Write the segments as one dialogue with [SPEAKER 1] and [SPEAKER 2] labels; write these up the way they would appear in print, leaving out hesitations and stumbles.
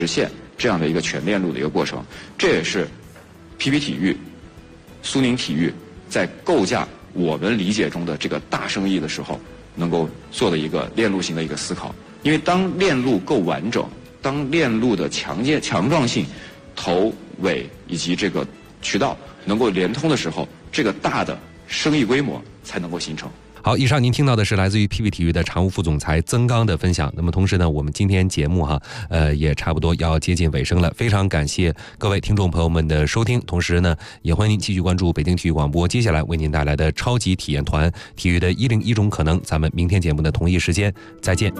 [SPEAKER 1] 实现这样的一个全链路的一个过程。这也是 PP 体育、苏宁体育在构架我们理解中的这个大生意的时候，能够做的一个链路型的一个思考。因为当链路够完整，当链路的强壮性、头尾以及这个渠道能够连通的时候，这个大的生意规模才能够形成。
[SPEAKER 2] 好，以上您听到的是来自于 PP 体育的常务副总裁曾刚的分享。那么同时呢，我们今天节目也差不多要接近尾声了，非常感谢各位听众朋友们的收听，同时呢，也欢迎您继续关注北京体育广播接下来为您带来的超级体验团体育的101种可能。咱们明天节目的同一时间再见。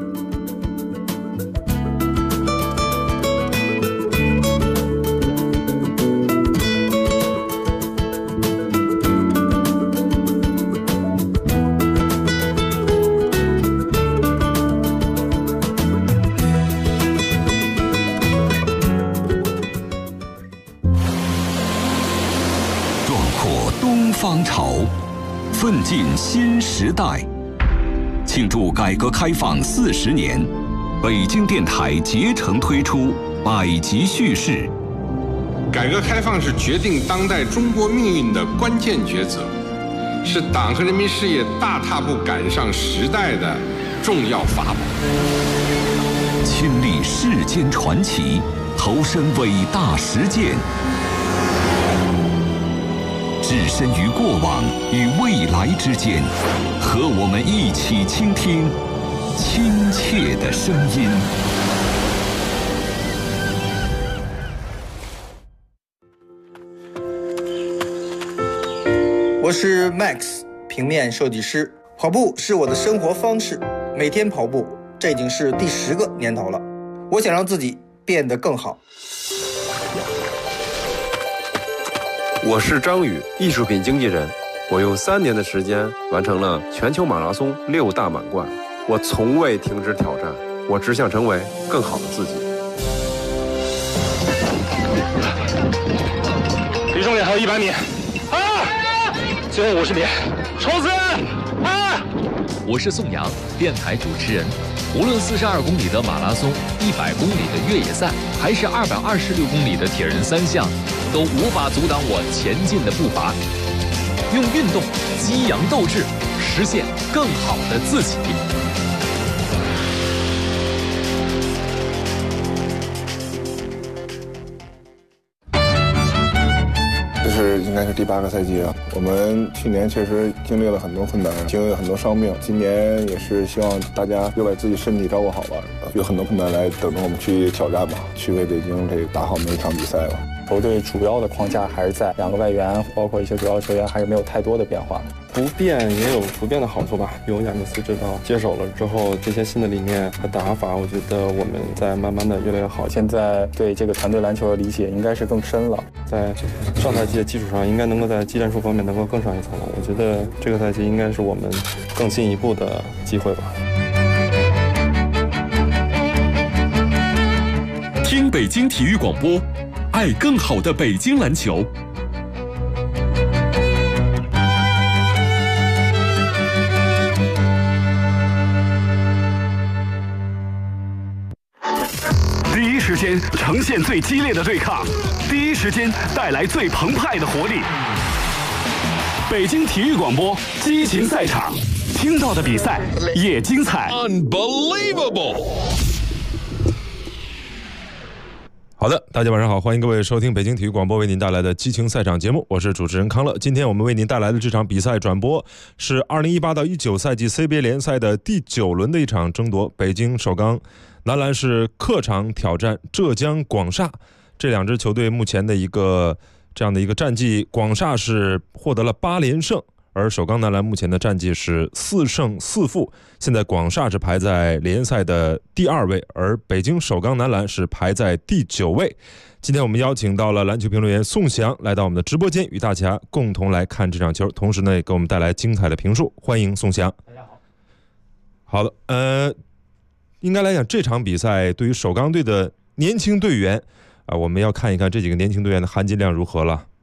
[SPEAKER 3] 方潮，奋进新时代。庆祝改革开放40年，北京电台竭诚推出百集叙事。
[SPEAKER 4] 改革开放是决定当代中国命运的关键抉择，是党和人民事业大踏步赶上时代的重要法宝。
[SPEAKER 3] 亲历世间传奇，投身伟大实践。置身于过往与未来之间，和我们一起倾听亲切的声音。
[SPEAKER 5] 我是 Max， 平面设计师。跑步是我的生活方式，每天跑步，这已经是第10个年头了。我想让自己变得更好。
[SPEAKER 6] 我是张宇，艺术品经纪人。我用3年的时间完成了全球马拉松6大满贯。我从未停止挑战，我只想成为更好的自己。
[SPEAKER 7] 离终点还有100米，最后50米，冲刺！
[SPEAKER 8] 我是宋阳，电台主持人。无论42公里的马拉松、100公里的越野赛，还是226公里的铁人3项，都无法阻挡我前进的步伐。用运动激扬斗志，实现更好的自己。
[SPEAKER 9] 应该是第8个赛季了。我们去年确实经历了很多困难，经历了很多伤病。今年也是希望大家又把自己身体照顾好吧，有很多困难来等着我们去挑战吧，去为北京这打好每一场比赛吧。
[SPEAKER 10] 球队主要的框架还是在2个外援，包括一些主要球员还是没有太多的变化。
[SPEAKER 11] 不变也有不变的好处吧。有亚尼斯指导接手了之后，这些新的理念和打法，我觉得我们在慢慢的越来越好。
[SPEAKER 10] 现在对这个团队篮球的理解应该是更深了，
[SPEAKER 11] 在上赛季的基础上，应该能够在技战术方面能够更上一层楼。我觉得这个赛季应该是我们更进一步的机会吧。
[SPEAKER 3] 听北京体育广播，爱更好的北京篮球。第一时间呈现最激烈的对抗，第一时间带来最澎湃的活力。北京体育广播激情赛场，听到的比赛也精彩。Unbelievable！
[SPEAKER 12] 好的，大家晚上好，欢迎各位收听北京体育广播为您带来的激情赛场节目，我是主持人康乐。今天我们为您带来的这场比赛转播是2018到19赛季 CBA 联赛的第9轮的一场争夺。北京首钢男篮是客场挑战浙江广厦，这2支球队目前的这样的一个战绩，广厦是获得了8连胜，而首钢男篮目前的战绩是4胜4负，现在广厦是排在联赛的第2位，而北京首钢男篮是排在第9位。今天我们邀请到了篮球评论员宋翔来到我们的直播间，与大家共同来看这场球，同时呢也给我们带来精彩的评述。欢迎宋翔。大家好。好的，应该来讲这场比赛对于首钢队的年轻队员我们要看一看这几个年轻队员的含金量如何了。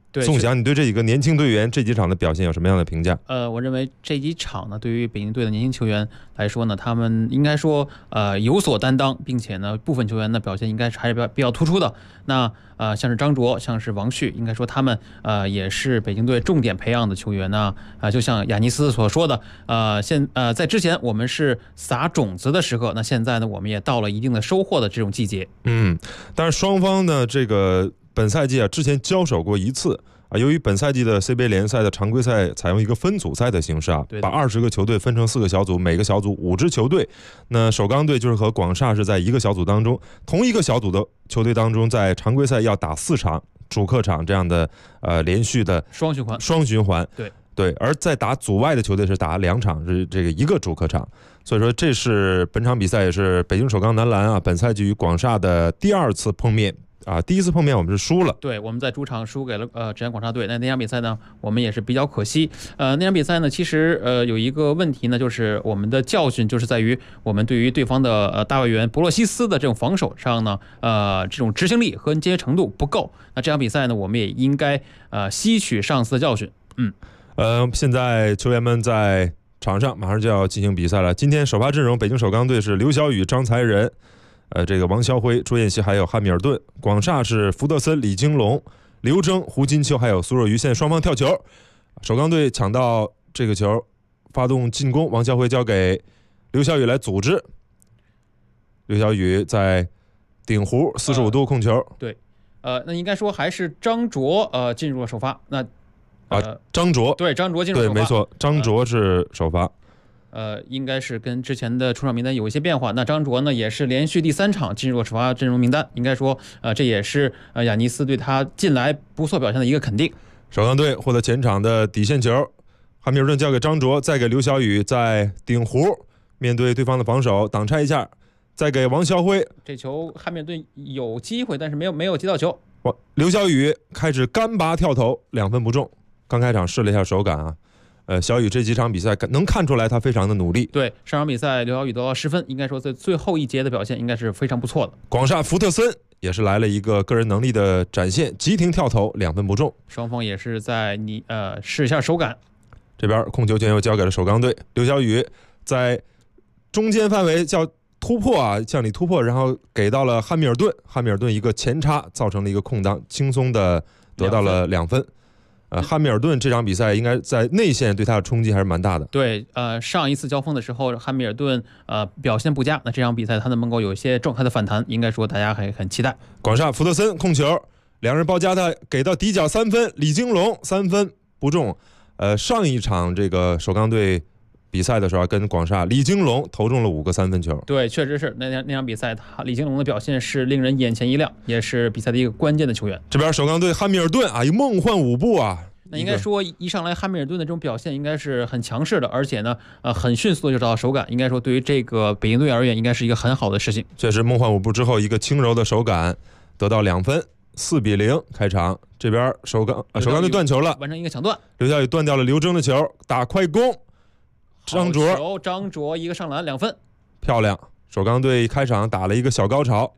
[SPEAKER 12] 对，宋翔，你对这几个年轻队员这几场的表现有什么样的评价？
[SPEAKER 13] 我认为这几场呢，对于北京队的年轻球员来说呢，他们应该说有所担当，并且呢，部分球员的表现应该还是比较突出的。那像是张卓，像是王旭，应该说他们也是北京队重点培养的球员呢。就像亚尼斯所说的，在之前我们是撒种子的时刻，那现在呢，我们也到了一定的收获的这种季节。
[SPEAKER 12] 但是双方呢，这个本赛季之前交手过一次。由于本赛季的 CBA 联赛的常规赛采用一个分组赛的形式把20个球队分成4个小组，每个小组5支球队。那首钢队就是和广厦是在一个小组当中，同一个小组的球队当中，在常规赛要打4场主客场这样的连续的双循环。对，而在打组外的球队是打2场，是这个1个主客场。所以说这是本场比赛也是北京首钢男篮本赛季与广厦的第2次碰面。第一次碰面我们是输了，
[SPEAKER 13] 对，我们在主场输给了浙江广厦队。那场比赛呢，我们也是比较可惜。那场比赛呢，其实有一个问题呢，就是我们的教训就是在于我们对于对方的大外援博洛西斯的这种防守上呢，这种执行力和接程度不够。那这场比赛呢，我们也应该吸取上次的教训。
[SPEAKER 12] 现在球员们在场上马上就要进行比赛了。今天首发阵容，北京首钢队是刘晓宇、张才仁。这个王霄辉、朱彦西还有汉密尔顿。广厦是福德森、李金龙、刘铮、胡金秋还有苏若愚。现在双方跳球，首钢队抢到这个球，发动进攻，王霄辉交给刘晓宇来组织。刘晓宇在顶弧45度控球。
[SPEAKER 13] 对，那应该说还是张卓进入了首发。那
[SPEAKER 12] 张卓
[SPEAKER 13] 进入首发。
[SPEAKER 12] 对，没错，张卓是首发。
[SPEAKER 13] 应该是跟之前的出场名单有一些变化。那张卓呢，也是连续第3场进入首发阵容名单。应该说，这也是亚尼斯对他近来不错表现的一个肯定。
[SPEAKER 12] 首钢队获得前场的底线球，汉密尔顿交给张卓，再给刘晓宇，在顶弧面对对方的防守挡拆一下，再给王霄辉。
[SPEAKER 13] 这球汉密尔顿有机会，但是没有接到球。
[SPEAKER 12] 刘晓宇开始干拔跳投，2分不中。刚开场试了一下手感小宇这几场比赛能看出来他非常的努力。
[SPEAKER 13] 对，上场比赛刘晓宇得到10分，应该说在最后一节的表现应该是非常不错的。
[SPEAKER 12] 广厦福特森也是来了一个个人能力的展现，急停跳投2分不中。
[SPEAKER 13] 双方也是在试一下手感。
[SPEAKER 12] 这边控球权又交给了首钢队，刘晓宇在中间范围叫突破向里突破，然后给到了汉密尔顿，汉密尔顿一个前插造成了一个空当，轻松的得到了2分。汉密尔顿这场比赛应该在内线对他的冲击还是蛮大的。
[SPEAKER 13] 对，上一次交锋的时候，汉密尔顿表现不佳，那这场比赛他能够有一些状态的反弹，应该说大家很期待。
[SPEAKER 12] 广厦福特森控球，2人包夹他，给到底角3分，李金龙3分不中。上一场这个首钢队比赛的时候跟广厦，李金龙投中了5个3分球。
[SPEAKER 13] 对，确实是那场比赛李金龙的表现是令人眼前一亮，也是比赛的一个关键的球员。
[SPEAKER 12] 这边首钢队汉密尔顿一梦幻舞步
[SPEAKER 13] 那应该说一上来汉密尔顿的这种表现应该是很强势的，而且呢很迅速的就找到手感，应该说对于这个北京队而言应该是一个很好的事情。
[SPEAKER 12] 确实梦幻舞步之后一个轻柔的手感得到2分，4-0开场。这边首钢队断球了，
[SPEAKER 13] 完成一个抢断，
[SPEAKER 12] 刘晓宇断掉了刘铮的球，打快攻，张
[SPEAKER 13] 卓一个上篮2分，
[SPEAKER 12] 漂亮。首钢队开场打了一个小高潮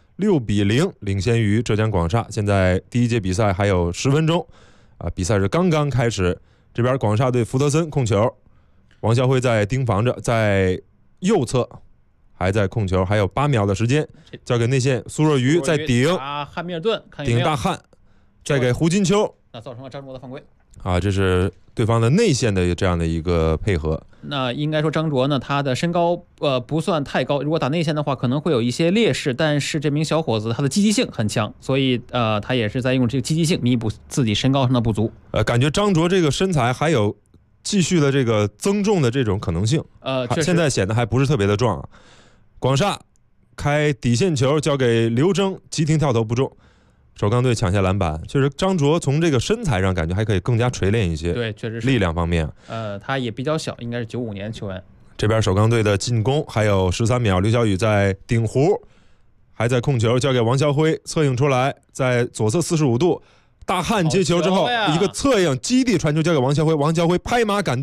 [SPEAKER 12] ，6-0领先于浙江广厦。现在第一节比赛还有10分钟比赛是刚刚开始。这边广厦队福特森控球，王霄辉在盯防着，在右侧还在控球，还有8秒的时间，交给内线苏若愚在顶
[SPEAKER 13] 汉密尔顿，
[SPEAKER 12] 顶大汉，再给胡金秋，
[SPEAKER 13] 那造成了张卓的犯规
[SPEAKER 12] 这是对方的内线的这样的一个配合。
[SPEAKER 13] 那应该说张卓呢，他的身高不算太高，如果打内线的话可能会有一些劣势，但是这名小伙子他的积极性很强，所以他也是在用这个积极性弥补自己身高上的不足。
[SPEAKER 12] 感觉张卓这个身材还有继续的这个增重的这种可能性。现在显得还不是特别的壮。广厦开底线球交给刘铮，急停跳投不中。首钢队抢下篮板，确实张卓从这个身材上感觉还可以更加锤炼一些。
[SPEAKER 13] 对，确实是
[SPEAKER 12] 力量方面。
[SPEAKER 13] 他也比较小，应该是95年球员。
[SPEAKER 12] 这边首钢队的进攻还有13秒，刘晓宇在顶弧，还在控球，交给王霄辉，侧应出来，在左侧45度，大汉接球之后一个侧应基地传球交给王霄辉，王霄辉拍马赶到，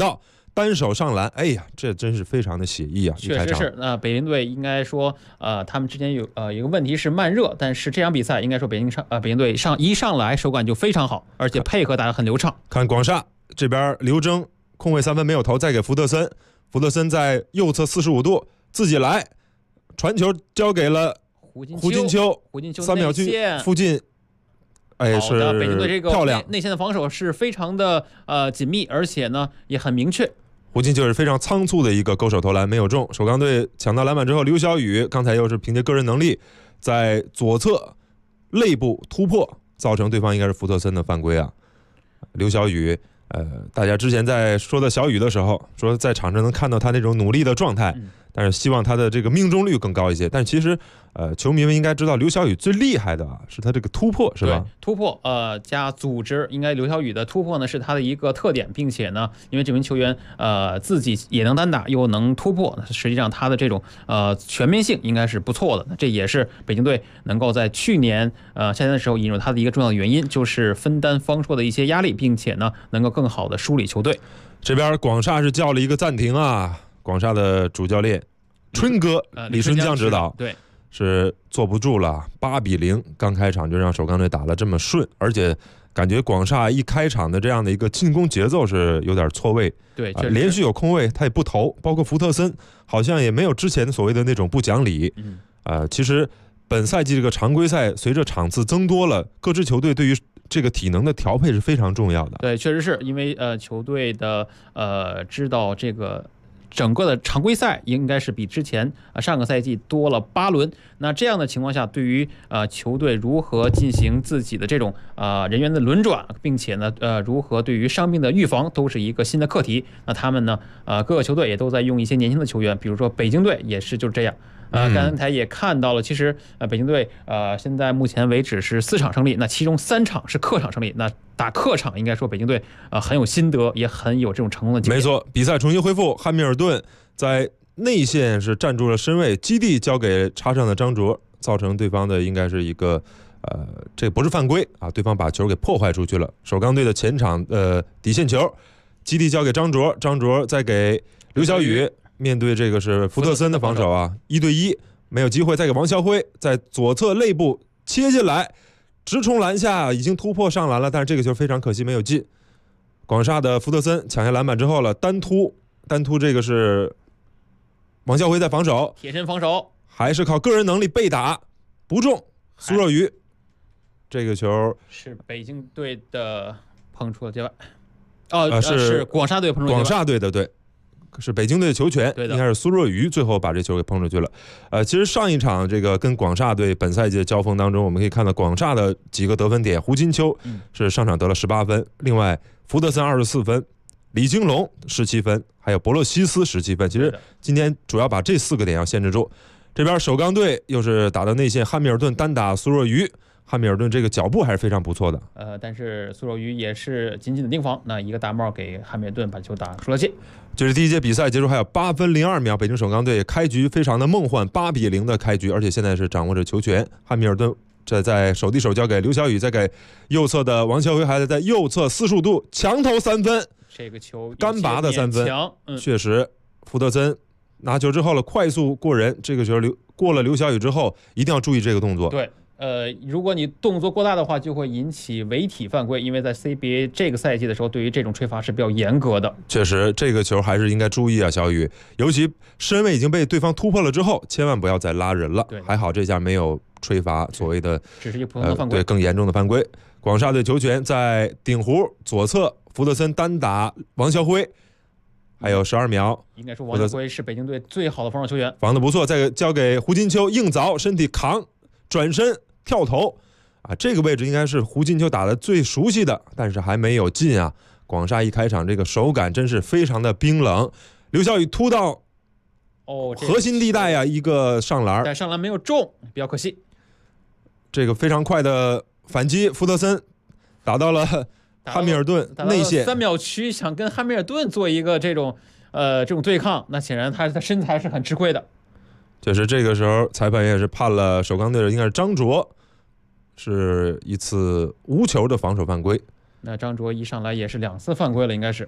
[SPEAKER 12] 单手上篮，哎呀，这真是非常的写意啊！
[SPEAKER 13] 确实是。那北京队应该说，他们之前有一个问题是慢热，但是这场比赛应该说北京队一上来手感就非常好，而且配合打得很流畅。
[SPEAKER 12] 看广厦这边，刘铮空位3分没有投，再给福特森，福特森在右侧45度自己来，传球交给了胡金秋，3秒区附近。哎，是
[SPEAKER 13] 北京队这个
[SPEAKER 12] 漂亮
[SPEAKER 13] 内线的防守是非常的紧密，而且呢也很明确。
[SPEAKER 12] 胡金秋是非常仓促的一个勾手投篮，没有中。首钢队抢到篮板之后，刘晓宇刚才又是凭借个人能力在左侧肋部突破，造成对方应该是福特森的犯规啊。刘晓宇，大家之前在说的小宇的时候，说在场上能看到他那种努力的状态，但是希望他的这个命中率更高一些。但其实，球迷们应该知道，刘晓宇最厉害的是他这个突破，是吧？
[SPEAKER 13] 对，突破加组织，应该刘晓宇的突破呢是他的一个特点，并且呢，因为这名球员自己也能单打又能突破，实际上他的这种全面性应该是不错的。这也是北京队能够在去年夏天的时候引入他的一个重要的原因，就是分担方硕的一些压力，并且呢能够更好的梳理球队。
[SPEAKER 12] 这边广厦是叫了一个暂停啊，广厦的主教练春哥李春江指导，
[SPEAKER 13] 对，
[SPEAKER 12] 是坐不住了，8-0，刚开场就让首钢队打得这么顺，而且感觉广厦一开场的这样的一个进攻节奏是有点错位，
[SPEAKER 13] 对，
[SPEAKER 12] 连续有空位他也不投，包括福特森好像也没有之前所谓的那种不讲理。其实本赛季这个常规赛随着场次增多了，各支球队对于这个体能的调配是非常重要的。
[SPEAKER 13] 对，确实是因为球队的知道这个整个的常规赛应该是比之前上个赛季多了8轮。那这样的情况下，对于球队如何进行自己的这种人员的轮转，并且呢如何对于伤病的预防，都是一个新的课题。那他们呢各个球队也都在用一些年轻的球员，比如说北京队也是就是这样。刚才也看到了，其实北京队现在目前为止是4场胜利，那其中3场是客场胜利。那打客场应该说北京队很有心得，也很有这种成功的经验。
[SPEAKER 12] 没错，比赛重新恢复，汉密尔顿在内线是站住了身位，基地交给插上的张卓，造成对方的应该是一个这不是犯规啊，对方把球给破坏出去了。首钢队的前场底线球，基地交给张卓，张卓再给刘晓宇。面对这个是福特森的防守啊，1对1没有机会，再给王晓辉在左侧肋部切进来，直冲篮下，已经突破上篮了，但是这个球非常可惜没有进。广厦的福特森抢下篮板之后了，单突这个是王晓辉在防守，
[SPEAKER 13] 贴身防守，
[SPEAKER 12] 还是靠个人能力被打不中。苏若愚这个球
[SPEAKER 13] 是北京队的碰触了界外，是广厦队碰触界外，
[SPEAKER 12] 广厦队的对。是北京队的球权，
[SPEAKER 13] 应
[SPEAKER 12] 该是苏若愚最后把这球给碰出去了。其实上一场这个跟广厦队本赛季的交锋当中，我们可以看到广厦的几个得分点，胡金秋是上场得了18分，另外福特森24分，李金龙17分，还有博洛西斯17分。其实今天主要把这4个点要限制住。这边首钢队又是打到内线，汉密尔顿单打苏若愚。汉密尔顿这个脚步还是非常不错的，
[SPEAKER 13] 但是苏若愚也是紧紧的盯防，那一个大帽给汉密尔顿把球打出了界。
[SPEAKER 12] 这是第一节比赛结束还有8分02秒，北京首钢队开局非常的梦幻，8-0的开局，而且现在是掌握着球权。汉密尔顿这在手递手交给刘晓宇，再给右侧的王晓辉，还在右侧45度强投3分，
[SPEAKER 13] 这个球
[SPEAKER 12] 干拔的3分，确实福特森拿球之后了，快速过人，这个球过了刘晓宇之后，一定要注意这个动作。
[SPEAKER 13] 对。如果你动作过大的话，就会引起违体犯规，因为在 CBA 这个赛季的时候，对于这种吹罚是比较严格的。
[SPEAKER 12] 确实，这个球还是应该注意啊，小雨，尤其身位已经被对方突破了之后，千万不要再拉人了。还好这下没有吹罚，所谓的
[SPEAKER 13] 只是一个普通的犯规，
[SPEAKER 12] 对更严重的犯规。广厦队球权在顶弧左侧，福特森单打王晓辉。还有12秒，
[SPEAKER 13] 应该说王晓辉是北京队最好的防守球员，
[SPEAKER 12] 防得不错。再交给胡金秋，硬凿，身体扛，转身跳投啊，这个位置应该是胡金秋打的最熟悉的，但是还没有进啊。广厦一开场这个手感真是非常的冰冷，刘晓宇突到核心地带啊，一个上篮，
[SPEAKER 13] 但上篮没有中，比较可惜。
[SPEAKER 12] 这个非常快的反击，福特森打到了汉密尔顿内线
[SPEAKER 13] 3秒区，想跟汉密尔顿做一个这种对抗，那显然他的身材是很吃亏的。
[SPEAKER 12] 就是这个时候，裁判也是判了首钢队的应该是张卓，是一次无球的防守犯规。
[SPEAKER 13] 那张卓一上来也是2次犯规了，应该是。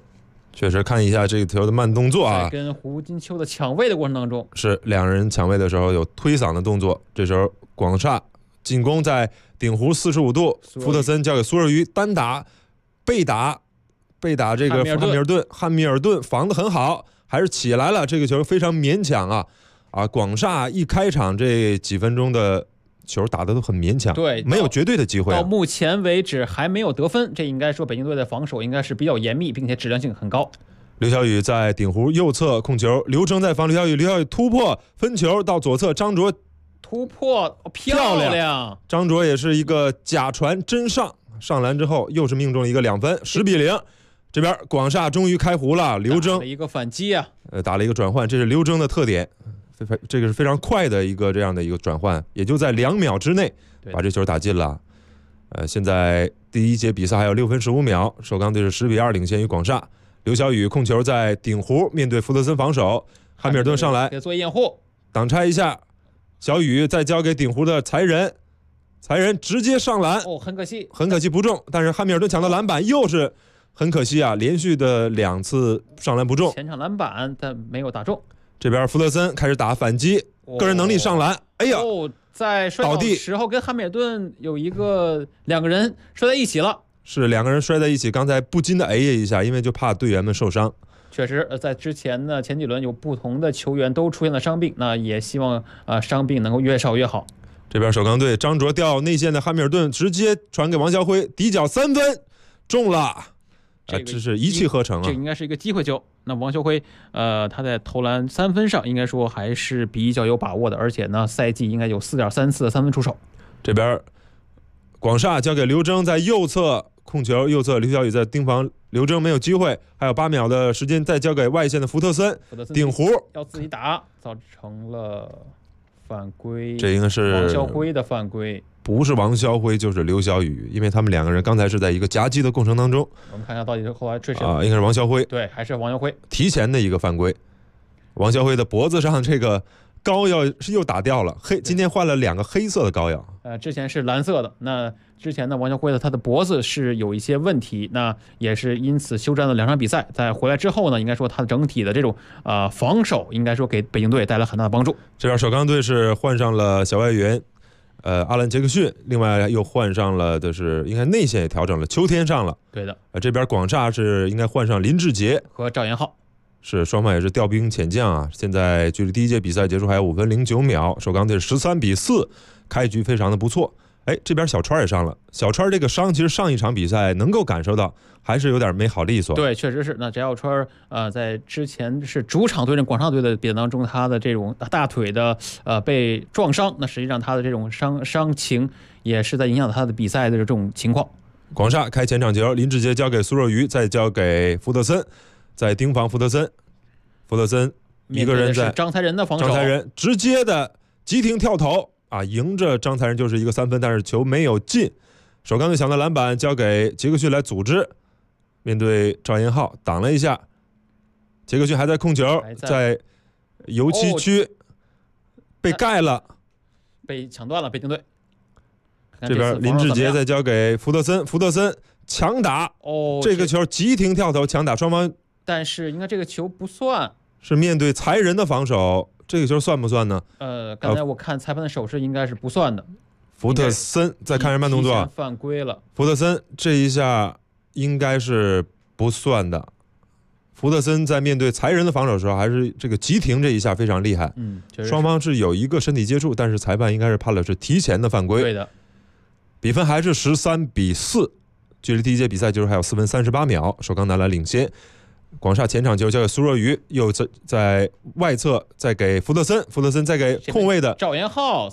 [SPEAKER 12] 确实看一下这个球的慢动作啊，
[SPEAKER 13] 在跟胡金秋的抢位的过程当中，
[SPEAKER 12] 是两人抢位的时候有推搡的动作。这时候广厦进攻在顶弧45度，福特森交给苏若愚单打被打这个汉密尔顿防得很好，还是起来了。这个球非常勉强啊！广厦一开场这几分钟的球打得都很勉强，
[SPEAKER 13] 对，
[SPEAKER 12] 没有绝对的机会。
[SPEAKER 13] 到目前为止还没有得分，这应该说北京队的防守应该是比较严密，并且质量性很高。
[SPEAKER 12] 刘晓宇在顶弧右侧控球，刘铮在防刘晓宇突破分球到左侧，张卓
[SPEAKER 13] 突破漂亮，
[SPEAKER 12] 张卓也是一个假传真上篮之后又是命中了一个2分，10-0。这边广厦终于开胡了，刘铮
[SPEAKER 13] 打了一个反击啊，
[SPEAKER 12] 打了一个转换，这是刘铮的特点，这个是非常快的一个这样的一个转换，也就在2秒之内把这球打进了。现在第一节比赛还有6分15秒，首钢队是10-2领先于广厦。刘晓宇控球在顶弧面对福特森防守，汉密尔顿上来
[SPEAKER 13] 给做掩护，
[SPEAKER 12] 挡拆一下，小宇再交给顶弧的才仁直接上篮，
[SPEAKER 13] 很可惜
[SPEAKER 12] 不中，但是汉密尔顿抢到篮板又是很可惜啊，连续的2次上篮不中，
[SPEAKER 13] 前场篮板但没有打中。
[SPEAKER 12] 这边福特森开始打反击，个人能力上篮，哎呀，
[SPEAKER 13] 在摔倒的时候跟汉密尔顿有两个人摔在一起了，
[SPEAKER 12] 是两个人摔在一起，刚才不禁的哎呀一下，因为就怕队员们受伤。
[SPEAKER 13] 确实，在之前呢前几轮有不同的球员都出现了伤病，那也希望伤病能够越少越好。
[SPEAKER 12] 这边首钢队张卓调内线的汉密尔顿直接传给王晓辉，底角3分中了。这是一气呵成啊！
[SPEAKER 13] 这应该是一个机会球。那王晓辉，他在投篮3分上应该说还是比较有把握的，而且呢，赛季应该有4.3次的3分出手。
[SPEAKER 12] 这边广厦交给刘铮在右侧控球，右侧刘晓宇在盯防刘铮没有机会，还有8秒的时间，再交给外线的福特森顶弧
[SPEAKER 13] 要自己打，造成了犯规。
[SPEAKER 12] 这应该是
[SPEAKER 13] 王晓辉的犯规。
[SPEAKER 12] 不是王晓辉就是刘晓宇，因为他们2个人刚才是在一个夹击的过程当中。
[SPEAKER 13] 我们看一下到底是后来吹谁
[SPEAKER 12] 应该是王晓辉，
[SPEAKER 13] 对，还是王晓辉
[SPEAKER 12] 提前的一个犯规。王晓辉的脖子上这个膏药是又打掉了，今天换了2个黑色的膏药，
[SPEAKER 13] 之前是蓝色的。那之前呢，王晓辉他的脖子是有一些问题，那也是因此休战了2场比赛。在回来之后呢，应该说他整体的这种防守，应该说给北京队带来很大的帮助。
[SPEAKER 12] 这边首钢队是换上了小外援。阿兰·杰克逊，另外又换上了的是应该内线也调整了，秋天上了，
[SPEAKER 13] 对的。
[SPEAKER 12] 这边广厦是应该换上林志杰
[SPEAKER 13] 和赵延浩，
[SPEAKER 12] 是双方也是调兵遣将啊。现在距离第一节比赛结束还有5分09秒，首钢队是13-4，开局非常的不错。这边小川也上了，小川这个伤其实上一场比赛能够感受到还是有点没好利索。
[SPEAKER 13] 对，确实是。那翟小川在之前是主场对阵广厦队的比赛当中，他的这种大腿的被撞伤，那实际上他的这种伤情也是在影响他的比赛的这种情况。
[SPEAKER 12] 广厦开前场球，林志杰交给苏若愚，再交给福特森，在盯防福特森一个人在
[SPEAKER 13] 张才仁的防守，
[SPEAKER 12] 张才仁直接的急停跳投。迎着张才仁就是一个3分，但是球没有进。首钢队抢到篮板，交给杰克逊来组织，面对赵延浩挡了一下，杰克逊还在控球，在油漆区被盖了，
[SPEAKER 13] 被抢断了北京队。
[SPEAKER 12] 这边林志杰再交给福特森强打，这个球急停跳投强打，双方
[SPEAKER 13] 但是应该这个球不算，
[SPEAKER 12] 是面对才仁的防守。这个球算不算呢？
[SPEAKER 13] 刚才我看裁判的手势应该是不算的。
[SPEAKER 12] 福特森再看一下慢动作，
[SPEAKER 13] 犯规了。
[SPEAKER 12] 福特森这一下应该是不算的。福特森在面对才仁的防守的时候，还是这个急停这一下非常厉害。双方是有一个身体接触，但是裁判应该是判了是提前的犯规。
[SPEAKER 13] 对的，
[SPEAKER 12] 比分还是13-4，距离第一节比赛就是还有4分38秒，首钢男篮领先。广厦前场球交给苏若愚，又在外侧再给福特森再给空位的
[SPEAKER 13] 赵延浩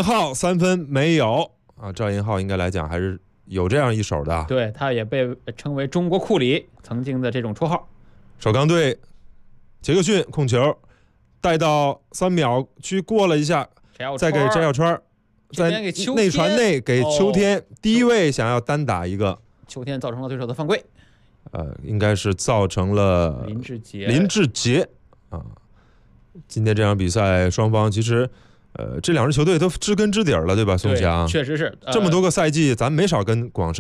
[SPEAKER 12] 3分没有啊。赵延浩应该来讲还是有这样一手的，
[SPEAKER 13] 对，他也被称为中国库里曾经的这种绰号。
[SPEAKER 12] 首钢队杰克逊控球带到3秒区过了一下，再给翟小川，在内传内给秋天低位想要单打一个，
[SPEAKER 13] 秋天造成了对手的犯规。
[SPEAKER 12] 应该是造成了林志杰啊。今天这场比赛双方其实这2支球队都知根知底了，对吧？宋翔，
[SPEAKER 13] 确实是
[SPEAKER 12] 这么多个赛季咱没少跟广厦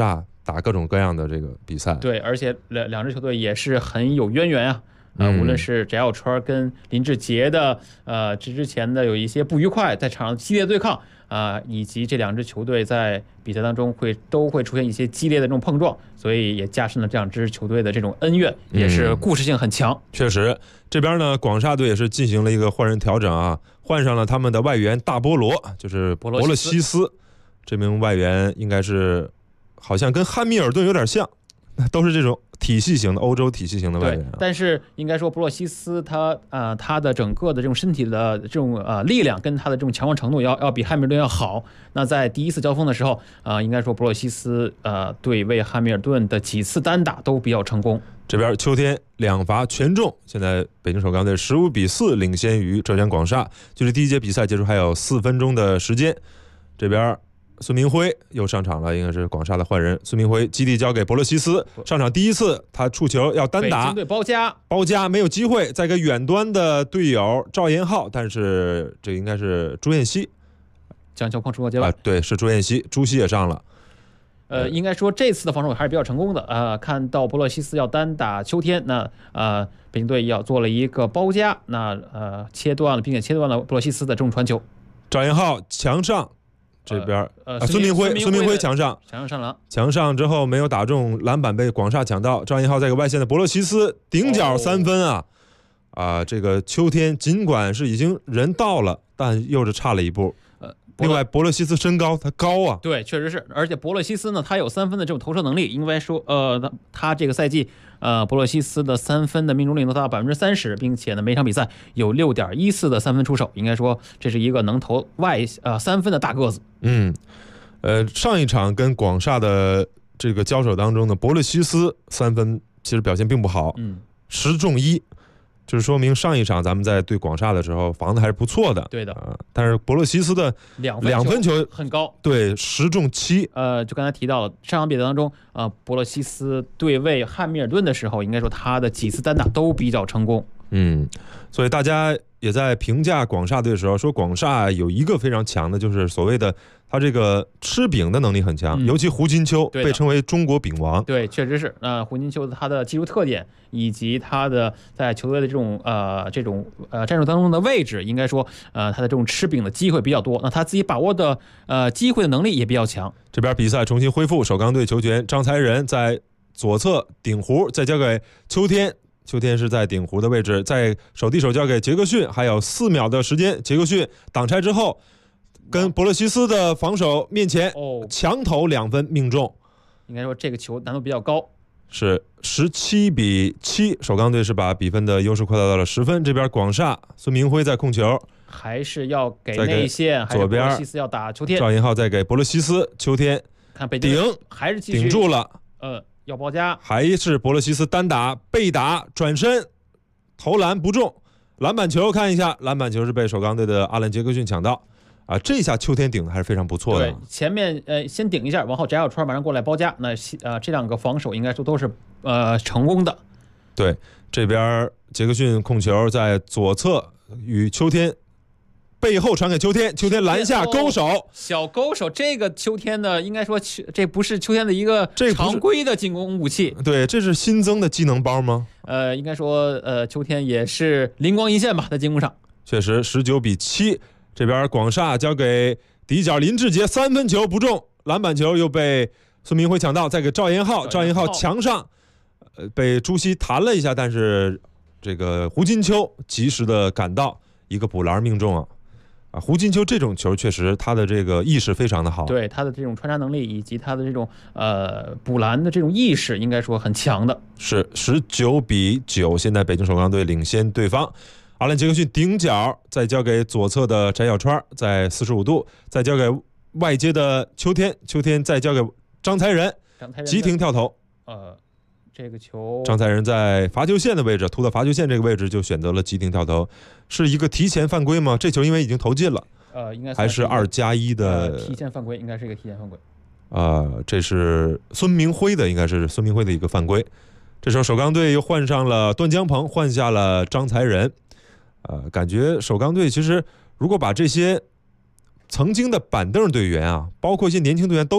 [SPEAKER 12] 打各种各样的这个比赛。
[SPEAKER 13] 对，而且两支球队也是很有渊源啊。无论是翟小川跟林志杰的之前的有一些不愉快，在场上激烈对抗以及这两支球队在比赛当中都会出现一些激烈的这种碰撞，所以也加深了这两支球队的这种恩怨，也是故事性很强。
[SPEAKER 12] 确实，这边呢广厦队也是进行了一个换人调整啊，换上了他们的外援大波罗，就是博洛西斯。这名外援应该是好像跟汉密尔顿有点像，都是这种体系型的欧洲体系型的外援。
[SPEAKER 13] 但是应该说博洛西斯他的整个的这种身体的这种力量跟他的这种强壮程度要比汉密尔顿要好。那在第一次交锋的时候应该说博洛西斯对位汉密尔顿的几次单打都比较成功。
[SPEAKER 12] 这边秋天2罚全中，现在北京首钢队15-4领先于浙江广厦。就是第一节比赛结束还有4分钟的时间，这边孙明辉又上场了，应该是广厦的换人。孙明辉基地交给博洛西斯，上场第一次他触球要单打，
[SPEAKER 13] 北京队包夹
[SPEAKER 12] 没有机会，再给远端的队友赵延浩，但是这应该是朱彦西
[SPEAKER 13] 将球框出过界外
[SPEAKER 12] 对，是朱彦西，朱熹也上了。
[SPEAKER 13] 应该说这次的防守还是比较成功的。看到博洛西斯要单打秋天，那北京队要做了一个包夹，那并且切断了博洛西斯的这种传球。
[SPEAKER 12] 赵延浩强上。这边孙明辉强上之后没有打中篮板，被广厦抢到。张延浩在个外线的博洛西斯顶角3分这个秋天尽管是已经人到了，但又是差了一步。另外博洛西斯身高他高啊，
[SPEAKER 13] 对，确实是。而且博洛西斯呢，他有3分的这种投射能力，应该说他这个赛季博洛西斯的3分的命中率能达到30%，并且呢每场比赛有6.14的3分出手，应该说这是一个能投3分的大个子。
[SPEAKER 12] 上一场跟广厦的这个交手当中呢，博洛西斯3分其实表现并不好，10中1，就是说明上一场咱们在对广厦的时候防的还是不错的。
[SPEAKER 13] 对的，
[SPEAKER 12] 但是博洛西斯的2分球
[SPEAKER 13] 很高，
[SPEAKER 12] 对，10中7。
[SPEAKER 13] 就刚才提到了上场比赛当中博洛西斯对位汉密尔顿的时候，应该说他的几次单打都比较成功。
[SPEAKER 12] 所以大家也在评价广厦队的时候说，广厦有一个非常强的，就是所谓的他这个吃饼的能力很强，尤其胡金秋被称为中国饼王。
[SPEAKER 13] 对，确实是。胡金秋他的技术特点以及他的在球队的这种战术当中的位置，应该说他的这种吃饼的机会比较多，那他自己把握的机会的能力也比较强。
[SPEAKER 12] 这边比赛重新恢复，首钢队球权张才仁在左侧顶弧，再交给秋天。秋天是在顶弧的位置，在手递手交给杰克逊，还有4秒的时间。杰克逊挡拆之后，跟博洛西斯的防守面前强投2分命中。
[SPEAKER 13] 应该说这个球难度比较高，
[SPEAKER 12] 是17-7，首钢队是把比分的优势扩大到了10分。这边广厦孙明辉在控球，
[SPEAKER 13] 还是要给内线，
[SPEAKER 12] 左边
[SPEAKER 13] 博洛西斯要打秋天。
[SPEAKER 12] 赵延浩再给博洛西斯，秋天
[SPEAKER 13] 看北京还是继续
[SPEAKER 12] 顶住了。
[SPEAKER 13] 要包夹，
[SPEAKER 12] 还是博洛西斯单打被打转身投篮不中，篮板球看一下，篮板球是被首钢队的阿兰杰克逊抢到这一下秋天顶的还是非常不错的。
[SPEAKER 13] 对，前面先顶一下，往后翟小川马上过来包夹，那这2个防守应该说都是成功的。
[SPEAKER 12] 对，这边杰克逊控球在左侧与秋天背后传给秋天，秋天篮下勾手，
[SPEAKER 13] 小勾手。这个秋天呢，应该说这不是秋天的一个常规的进攻武器。
[SPEAKER 12] 对，这是新增的技能包吗？
[SPEAKER 13] 应该说秋天也是灵光一现吧，在进攻上。
[SPEAKER 12] 确实19-7，这边广厦交给底角林志杰3分球不中，篮板球又被孙明辉抢到，再给赵延浩，赵延浩强上，被朱熹弹了一下，但是这个胡金秋及时的赶到，一个补篮命中胡金秋这种球确实他的这个意识非常的好，
[SPEAKER 13] 对他的这种穿插能力以及他的这种补篮的这种意识，应该说很强的。
[SPEAKER 12] 是19-9，现在北京首钢队领先对方。阿兰杰克逊顶角，再交给左侧的翟小川，在45度，再交给外接的秋天，秋天再交给张才仁，急停跳投。
[SPEAKER 13] 这个球
[SPEAKER 12] 张才仁在罚球线的位置，突到罚球线这个位置就选择了急停跳投，是一个提前犯规吗？这球因为已经投进了，
[SPEAKER 13] 应该
[SPEAKER 12] 还是2+1的
[SPEAKER 13] 提前犯规，应该是一个提前犯规。
[SPEAKER 12] 这是孙明辉的，应该是孙明辉的一个犯规。这时候首钢队又换上了段江鹏，换下了张才仁。感觉首钢队其实如果把这些曾经的板凳队员包括一些年轻队员都给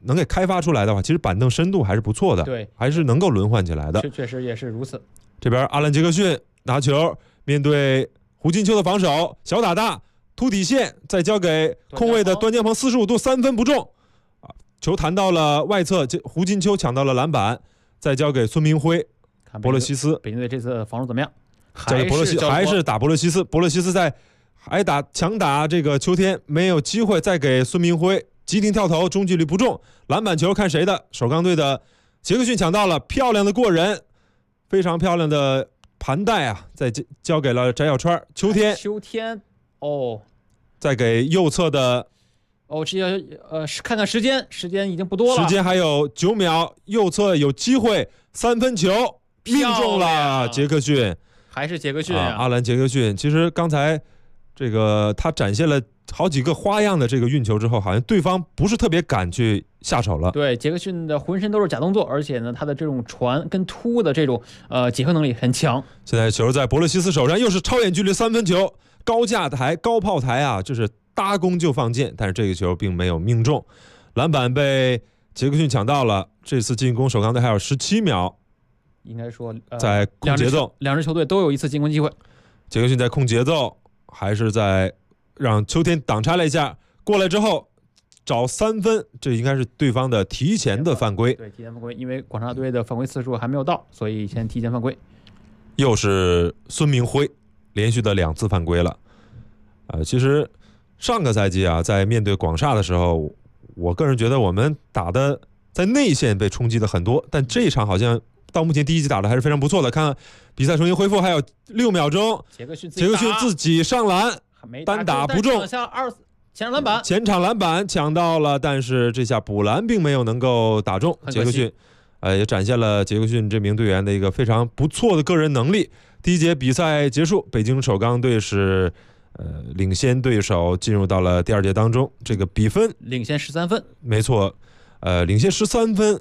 [SPEAKER 12] 能给开发出来的话，其实板凳深度还是不错的，
[SPEAKER 13] 对，
[SPEAKER 12] 还是能够轮换起来的。
[SPEAKER 13] 确实也是如此。
[SPEAKER 12] 这边阿兰杰克逊拿球，面对胡金秋的防守，小打大突底线，再交给空位的端江鹏，45度3分不中，球弹到了外侧，胡金秋抢到了篮板，再交给孙明辉。博勒西斯，
[SPEAKER 13] 北京队这次防守怎么样？
[SPEAKER 12] 交给博勒西，还是打博勒西斯，博勒西斯在强打这个秋天，没有机会，再给孙明辉急停跳投，中距离不中，篮板球看谁的？首钢队的杰克逊抢到了，漂亮的过人，非常漂亮的盘带啊！再交给了翟小川，秋天
[SPEAKER 13] 哦，
[SPEAKER 12] 再给右侧的
[SPEAKER 13] 这要看看时间已经不多了，
[SPEAKER 12] 时间还有9秒，右侧有机会3分球命中了，杰克逊，
[SPEAKER 13] 还是杰克逊啊！
[SPEAKER 12] 阿兰杰克逊，其实刚才这个他展现了好几个花样的这个运球之后，好像对方不是特别敢去下手了。
[SPEAKER 13] 对，杰克逊的浑身都是假动作，而且呢，他的这种传跟突的这种结合能力很强。
[SPEAKER 12] 现在球在博勒西斯手上，又是超远距离3分球，高炮台啊，就是搭攻就放箭，但是这个球并没有命中，篮板被杰克逊抢到了。这次进攻首钢队还有17秒。
[SPEAKER 13] 应该说，
[SPEAKER 12] 在控节奏，
[SPEAKER 13] 两支球队都有一次进攻机会。
[SPEAKER 12] 杰克逊在控节奏，还是在让秋天挡拆了一下，过来之后找3分，这应该是对方的提前的犯规。
[SPEAKER 13] 对，提前犯规，因为广厦队的犯规次数还没有到，所以先提前犯规。
[SPEAKER 12] 又是孙明辉连续的2次犯规了。其实上个赛季啊，在面对广厦的时候，我个人觉得我们打的在内线被冲击的很多，但这一场好像到目前第一局打的还是非常不错的。看比赛重新恢复，还有6秒钟，
[SPEAKER 13] 杰克逊
[SPEAKER 12] 自己上篮，单打不中，前场篮板抢到了，但是这下补篮并没有能够打中。杰克逊，也展现了杰克逊这名队员的一个非常不错的个人能力。第一节比赛结束，北京首钢队是领先对手，进入到了第2节当中，这个比分
[SPEAKER 13] 领先13分，
[SPEAKER 12] 没错，领先13分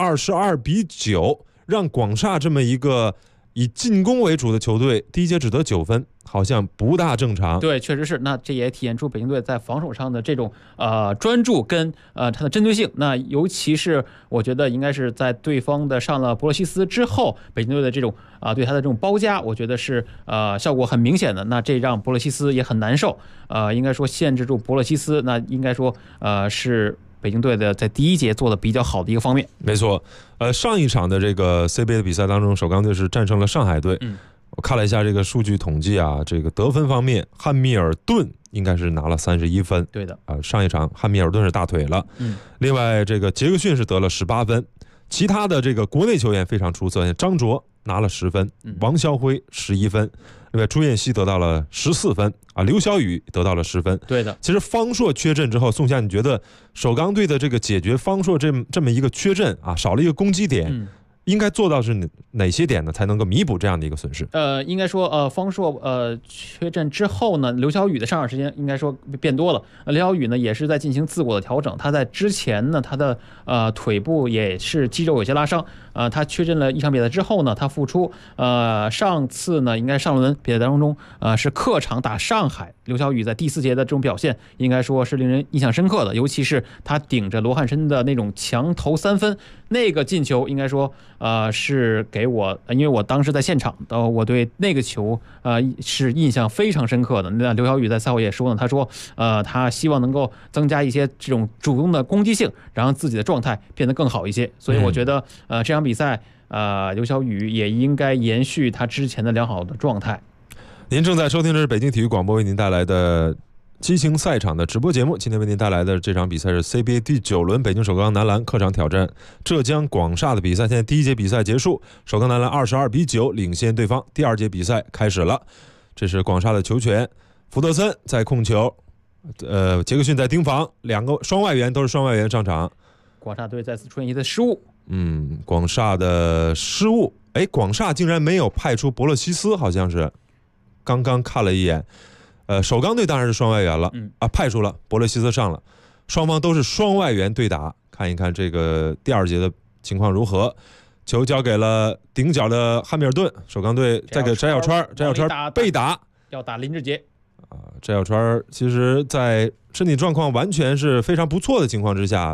[SPEAKER 12] ，22-9。让广厦这么一个以进攻为主的球队，第一节只得9分，好像不大正常。
[SPEAKER 13] 对，确实是。那这也体现出北京队在防守上的这种专注跟它的针对性。那尤其是我觉得应该是在对方的上了博勒西斯之后，北京队的这种对他的这种包夹，我觉得是效果很明显的。那这让博勒西斯也很难受。应该说限制住博勒西斯，那应该说是北京队的在第一节做的比较好的一个方面。
[SPEAKER 12] 没错，上一场的这个 CBA 的比赛当中，首钢队是战胜了上海队。我看了一下这个数据统计啊，这个得分方面，汉密尔顿应该是拿了31分。
[SPEAKER 13] 对的，
[SPEAKER 12] 上一场汉密尔顿是大腿了。另外这个杰克逊是得了18分，其他的这个国内球员非常出色，张卓拿了10分，王霄辉11分。另外朱彦西得到了14分刘晓宇得到了10分。
[SPEAKER 13] 对的，
[SPEAKER 12] 其实方硕缺阵之后，宋夏你觉得首钢队的这个解决方硕这么一个缺阵少了一个攻击点，应该做到是哪些点呢，才能够弥补这样的一个损失？
[SPEAKER 13] 应该说方硕缺阵之后呢，刘晓宇的上场时间应该说变多了。刘晓宇呢也是在进行自我的调整，他在之前呢他的腿部也是肌肉有些拉伤，他缺阵了一场比赛之后呢，他复出。上次呢应该上轮比赛当中是客场打上海，刘晓宇在第4节的这种表现应该说是令人印象深刻的，尤其是他顶着罗汉森的那种强投3分那个进球，应该说是给我，因为我当时在现场，我对那个球是印象非常深刻的。那刘晓宇在赛后也说呢，他说他希望能够增加一些这种主动的攻击性，然后自己的状态变得更好一些。所以我觉得这场比赛刘晓宇也应该延续他之前的良好的状态。
[SPEAKER 12] 您正在收听的是北京体育广播为您带来的激情赛场的直播节目，今天为您带来的这场比赛是 CBA 第9轮北京首钢男篮客场挑战浙江广厦的比赛。现在第一节比赛结束，首钢男篮22-9领先对方。第2节比赛开始了，这是广厦的球权，福德森在控球，杰克逊在盯防，两个双外援都是双外援上场。
[SPEAKER 13] 广厦队再次出现一次失误。
[SPEAKER 12] 广厦的失误，广厦竟然没有派出博勒西斯，好像是刚刚看了一眼。首钢队当然是双外援了，派出了博勒西斯上了，双方都是双外援对打。看一看这个第2节的情况如何。球交给了顶角的汉密尔顿，首钢队再给翟小川被打，
[SPEAKER 13] 要打林志杰。
[SPEAKER 12] 翟小川其实在身体状况完全是非常不错的情况之下，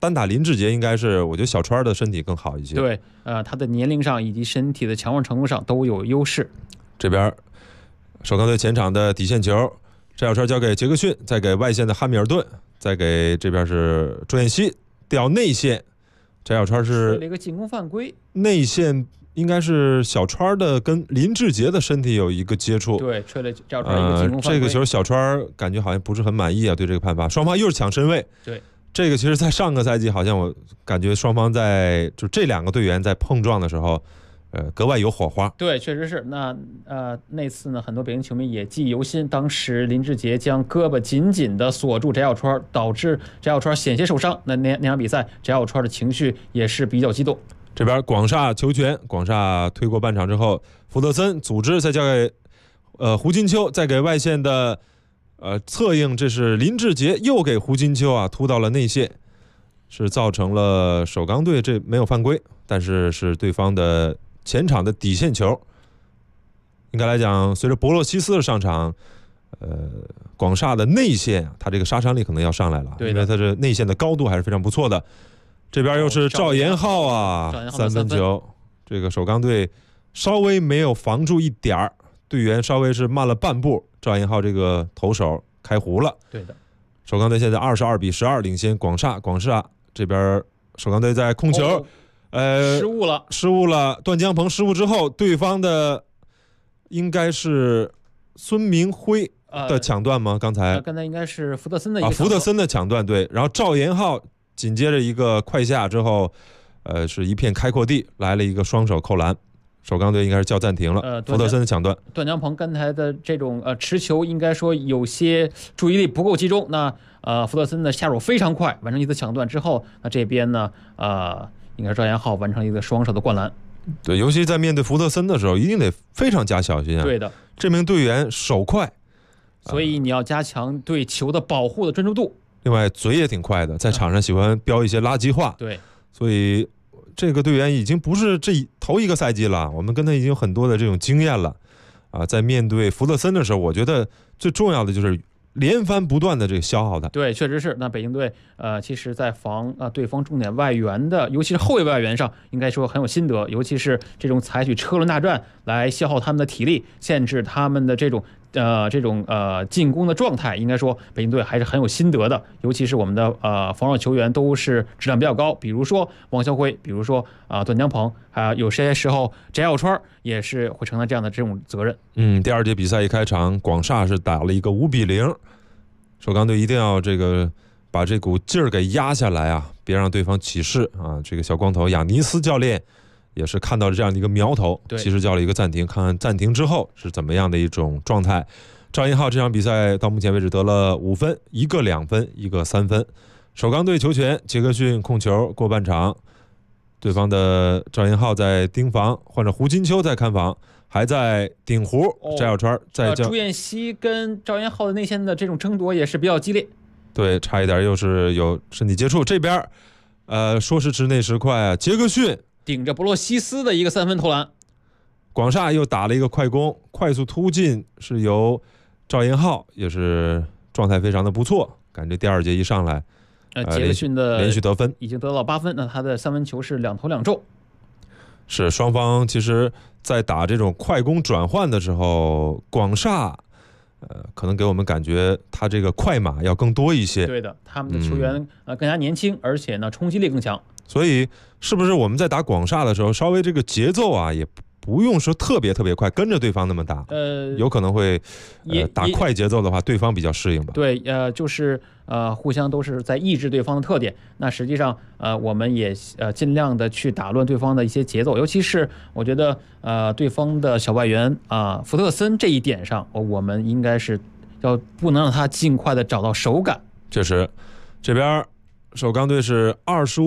[SPEAKER 12] 单打林志杰应该是我觉得小川的身体更好一些。
[SPEAKER 13] 对，他的年龄上以及身体的强壮程度上都有优势。
[SPEAKER 12] 这边首钢队前场的底线球，翟小川交给杰克逊，再给外线的汉密尔顿，再给这边是周彦希掉内线，翟小川是
[SPEAKER 13] 吹了一个进攻犯规，
[SPEAKER 12] 内线应该是小川的跟林志杰的身体有一个接触，
[SPEAKER 13] 对，吹了翟小川一个进攻犯规。
[SPEAKER 12] 这个球小川感觉好像不是很满意啊，对这个判罚，双方又是抢身位。
[SPEAKER 13] 对，
[SPEAKER 12] 这个其实在上个赛季好像我感觉双方在就这两个队员在碰撞的时候。格外有火花。
[SPEAKER 13] 对，确实是。那次呢，很多北京球迷也记忆犹新。当时林志杰将胳膊紧紧地锁住翟小川，导致翟小川险些受伤。那场比赛，翟小川的情绪也是比较激动。
[SPEAKER 12] 这边广厦球权，广厦推过半场之后，福德森组织，再交给胡金秋，再给外线的策应，这是林志杰又给胡金秋啊突到了内线，是造成了首钢队这没有犯规，但是是对方的前场的底线球。应该来讲，随着博洛西斯的上场，广厦的内线他这个杀伤力可能要上来了，因为他这内线的高度还是非常不错的。这边又是赵延浩啊，三分球，这个首钢队稍微没有防住一点儿，队员稍微是慢了半步，赵延浩这个投手开胡了。
[SPEAKER 13] 对的，
[SPEAKER 12] 首钢队现在22-12领先广厦。广厦这边首钢队在控球，失误了。段江鹏失误之后，对方的应该是孙明辉的抢断吗？刚才
[SPEAKER 13] 应该是福德森的一个
[SPEAKER 12] 福德森的抢断，对。然后赵延浩紧接着一个快下之后，是一片开阔地，来了一个双手扣篮。首钢队应该是叫暂停了。福德森的抢断，
[SPEAKER 13] 段江鹏刚才的这种持球应该说有些注意力不够集中。那福德森的下手非常快，完成一次抢断之后，那这边呢应该是赵延浩完成一个双手的灌篮。
[SPEAKER 12] 对，尤其在面对福德森的时候，一定得非常加小心啊。
[SPEAKER 13] 对的，
[SPEAKER 12] 这名队员手快，
[SPEAKER 13] 所以你要加强对球的保护的专注度。
[SPEAKER 12] 另外嘴也挺快的，在场上喜欢飙一些垃圾话。
[SPEAKER 13] 对，
[SPEAKER 12] 所以这个队员已经不是头一个赛季了，我们跟他已经有很多的这种经验了啊。在面对福德森的时候，我觉得最重要的就是连番不断的这个消耗他。
[SPEAKER 13] 对，确实是。那北京队其实在防对方重点外援的，尤其是后卫外援上，应该说很有心得。尤其是这种采取车轮大战来消耗他们的体力，限制他们的这种进攻的状态，应该说北京队还是很有心得的。尤其是我们的防守球员都是质量比较高，比如说王晓辉，比如说段江鹏，还有些时候翟小川也是会承担这样的这种责任。
[SPEAKER 12] 第二节比赛一开场，广厦是打了一个5-0，首钢队一定要把这股劲儿给压下来啊，别让对方起势啊。这个小光头亚尼斯教练也是看到了这样的一个苗头，及时叫了一个暂停，看看暂停之后是怎么样的一种状态。赵延浩这场比赛到目前为止得了5分，一个2分，一个3分。首钢队球权，杰克逊控球过半场，对方的赵延浩在盯防，换着胡金秋在看防，还在顶弧，翟小川在
[SPEAKER 13] 朱彦希跟赵延浩的内线的这种争夺也是比较激烈。
[SPEAKER 12] 对，差一点又是有身体接触。这边说时迟那时快啊，杰克逊
[SPEAKER 13] 顶着博洛西斯的一个3分投篮，
[SPEAKER 12] 广厦又打了一个快攻，快速突进是由赵延浩，也是状态非常的不错。感觉第二节一上来，
[SPEAKER 13] 杰克逊的
[SPEAKER 12] 连续得分，
[SPEAKER 13] 已经得到8分，那他的3分球是2投2中。
[SPEAKER 12] 是双方其实在打这种快攻转换的时候，广厦可能给我们感觉他这个快马要更多一些。
[SPEAKER 13] 对的，他们的球员更加年轻，而且呢冲击力更强。
[SPEAKER 12] 所以是不是我们在打广厦的时候，稍微这个节奏啊也不用说特别快，跟着对方那么打，有可能会打快节奏的话，对方比较适应吧。
[SPEAKER 13] 对，就是互相都是在抑制对方的特点。那实际上我们也尽量的去打乱对方的一些节奏，尤其是我觉得对方的小外援福特森这一点上，我们应该是不能让他尽快的找到手感。
[SPEAKER 12] 确实，这边首钢队是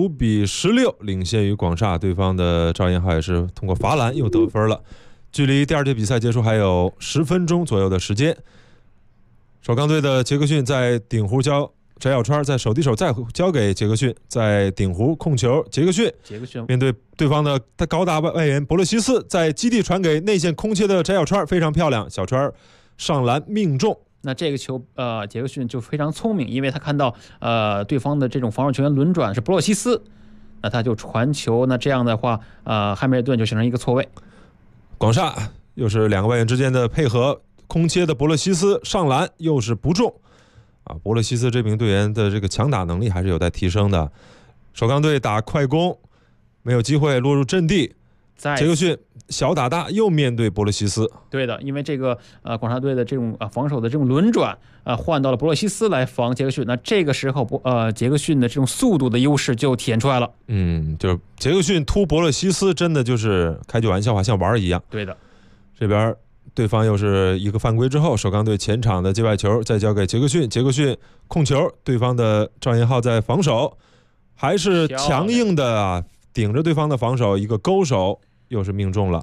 [SPEAKER 12] 25-16领先于广厦，对方的赵延浩也是通过罚篮又得分了。距离第二节比赛结束还有10分钟左右的时间。首钢队的杰克逊在顶弧交翟小川，在手递手再交给杰克逊，在顶弧控球，杰克逊面对对方的高大外援博洛西斯，在基地传给内线空切的翟小川，非常漂亮，小川上篮命中，
[SPEAKER 13] 那这个球杰克逊就非常聪明，因为他看到对方的这种防守球员轮转是博洛西斯，那他就传球，那这样的话汉密尔顿就形成一个错位。
[SPEAKER 12] 广厦又是两个外援之间的配合，空切的博洛西斯上篮又是不中博洛西斯这名队员的这个强打能力还是有待提升的。首钢队打快攻没有机会落入阵地，杰克逊小打大又面对博洛西斯。
[SPEAKER 13] 对的，因为这个广厦队的这种防守的这种轮转换到了博洛西斯来防杰克逊，那这个时候杰克逊的这种速度的优势就体现出来了。
[SPEAKER 12] 就是杰克逊突博洛西斯真的就是开句玩笑话，像玩一样。
[SPEAKER 13] 对的，
[SPEAKER 12] 这边对方又是一个犯规之后，首钢队前场的界外球再交给杰克逊，杰克逊控球，对方的赵彦浩在防守，还是强硬的顶着对方的防守，一个勾手又是命中了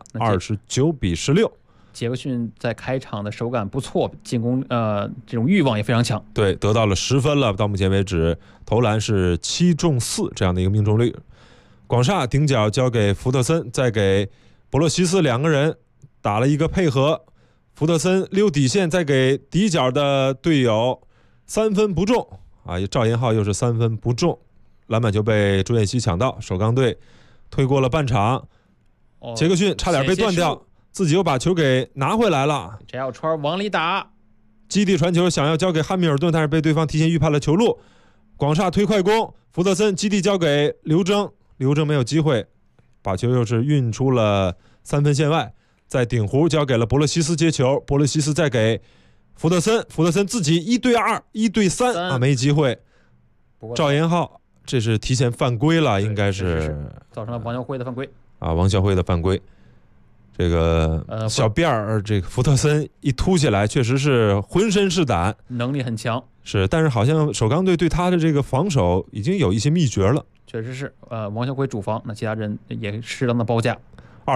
[SPEAKER 12] ，29-16。
[SPEAKER 13] 杰克逊在开场的手感不错，进攻这种欲望也非常强。
[SPEAKER 12] 对，得到了10分了，到目前为止投篮是7中4这样的一个命中率。广厦顶角交给福特森，再给博洛西斯，两个人打了一个配合，福特森溜底线，再给底角的队友3分不中赵彦浩又是3分不中，篮板球被朱彦西抢到，首钢队推过了半场，杰克逊差点被断掉，自己又把球给拿回来了，
[SPEAKER 13] 翟小川往里打，
[SPEAKER 12] 基地传球想要交给汉密尔顿，但是被对方提前预判了球路。广厦推快攻，福特森基地交给刘铮，刘铮没有机会，把球又是运出了3分线外，在顶弧交给了博洛西斯接球，博洛西斯再给福特森，福特森自己1对2、1对3没机会。赵彦浩这是提前犯规了，应该是
[SPEAKER 13] 造成了王晓辉的犯规
[SPEAKER 12] 王晓辉的犯规。这个小辫儿，这个福特森一突起来，确实是浑身是胆，
[SPEAKER 13] 能力很强。
[SPEAKER 12] 是，但是好像首钢队对他的这个防守已经有一些秘诀了。
[SPEAKER 13] 确实是，王晓辉主防，那其他人也适当的包夹。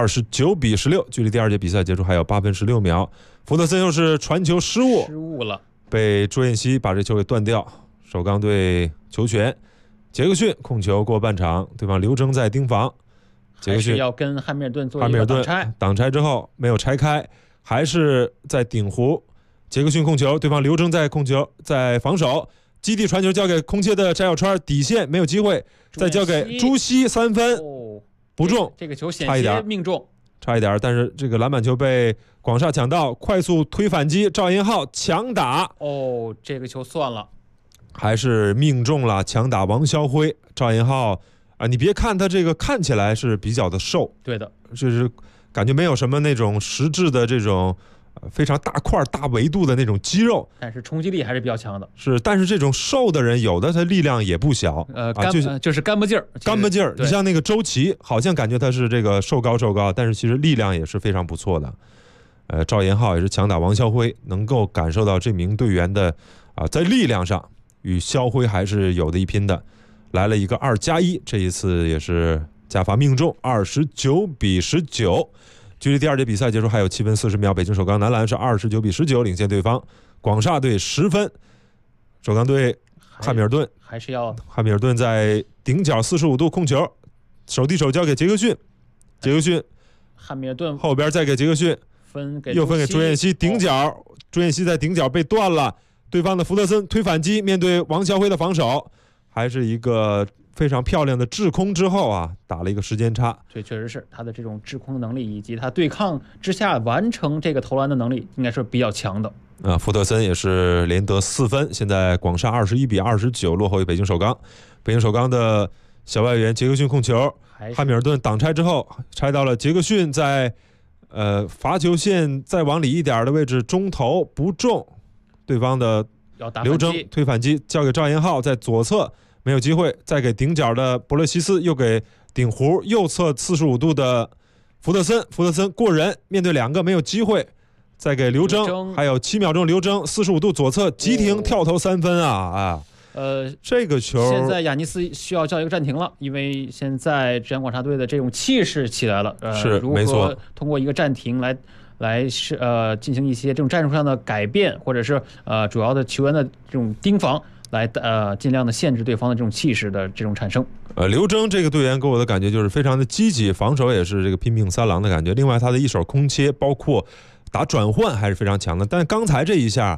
[SPEAKER 12] 29-16，距离第二节比赛结束还有8分16秒。福特森又是传球失误
[SPEAKER 13] 了，
[SPEAKER 12] 被朱彦西把这球给断掉。首钢队球权，杰克逊控球过半场，对方刘铮在盯防。杰克逊
[SPEAKER 13] 要跟汉密尔顿做一个挡拆，
[SPEAKER 12] 挡拆之后没有拆开，还是在顶弧。杰克逊控球，对方刘铮在控球，在防守，基地传球交给空切的翟小川，底线没有机会，再交给朱熹3分不中，
[SPEAKER 13] 这个球险些命中，
[SPEAKER 12] 差一点，但是这个篮板球被广厦抢到，快速推反击，赵彦浩强打，
[SPEAKER 13] 这个球算了，
[SPEAKER 12] 还是命中了，强打王晓辉。赵彦浩你别看他这个看起来是比较的瘦，
[SPEAKER 13] 对的，
[SPEAKER 12] 就是感觉没有什么那种实质的这种非常大块大维度的那种肌肉，
[SPEAKER 13] 但是冲击力还是比较强的。
[SPEAKER 12] 是，但是这种瘦的人有的他力量也不小，
[SPEAKER 13] 就是干巴劲儿，
[SPEAKER 12] 干巴劲儿。你像那个周琦，好像感觉他是这个瘦高，但是其实力量也是非常不错的。赵彦浩也是强打王晓辉，能够感受到这名队员的在力量上与晓辉还是有的一拼的。来了一个2+1，这一次也是加罚命中，29-19。距离第二节比赛结束还有7分40秒，北京首钢男篮是29-19领先对方。广厦队10分，首钢队汉密尔顿
[SPEAKER 13] 还是要
[SPEAKER 12] 汉密尔顿在顶角45度控球，手递手交给杰克逊，杰克逊
[SPEAKER 13] 汉密尔顿
[SPEAKER 12] 后边再给杰克逊，又分给朱彦西，顶角朱彦西在顶角被断了，对方的福特森推反击，面对王晓辉的防守，还是一个非常漂亮的制空之后打了一个时间差。
[SPEAKER 13] 这确实是他的这种制空的能力，以及他对抗之下完成这个投篮的能力，应该是比较强的。
[SPEAKER 12] 福特森也是连得4分，现在广厦21-29落后于北京首钢。北京首钢的小外援杰克逊控球，汉密尔顿挡拆之后拆到了杰克逊，在罚球线再往里一点的位置中投不中，对方的刘铮推反击交给赵彦浩，在左侧没有机会，再给顶角的博洛西斯，又给顶弧右侧45度的福特森，福特森过人，面对2个没有机会，再给刘铮，还有7秒钟，刘铮45度左侧急停跳投3分这个球
[SPEAKER 13] 现在亚尼斯需要叫一个暂停了，因为现在浙江广厦队的这种气势起来了，
[SPEAKER 12] 是没错，
[SPEAKER 13] 通过一个暂停来进行一些这种战术上的改变，或者是主要的球员的这种盯防，来尽量的限制对方的这种气势的这种产生。
[SPEAKER 12] 刘铮这个队员给我的感觉就是非常的积极，防守也是这个拼命三郎的感觉。另外他的一手空切，包括打转换还是非常强的。但刚才这一下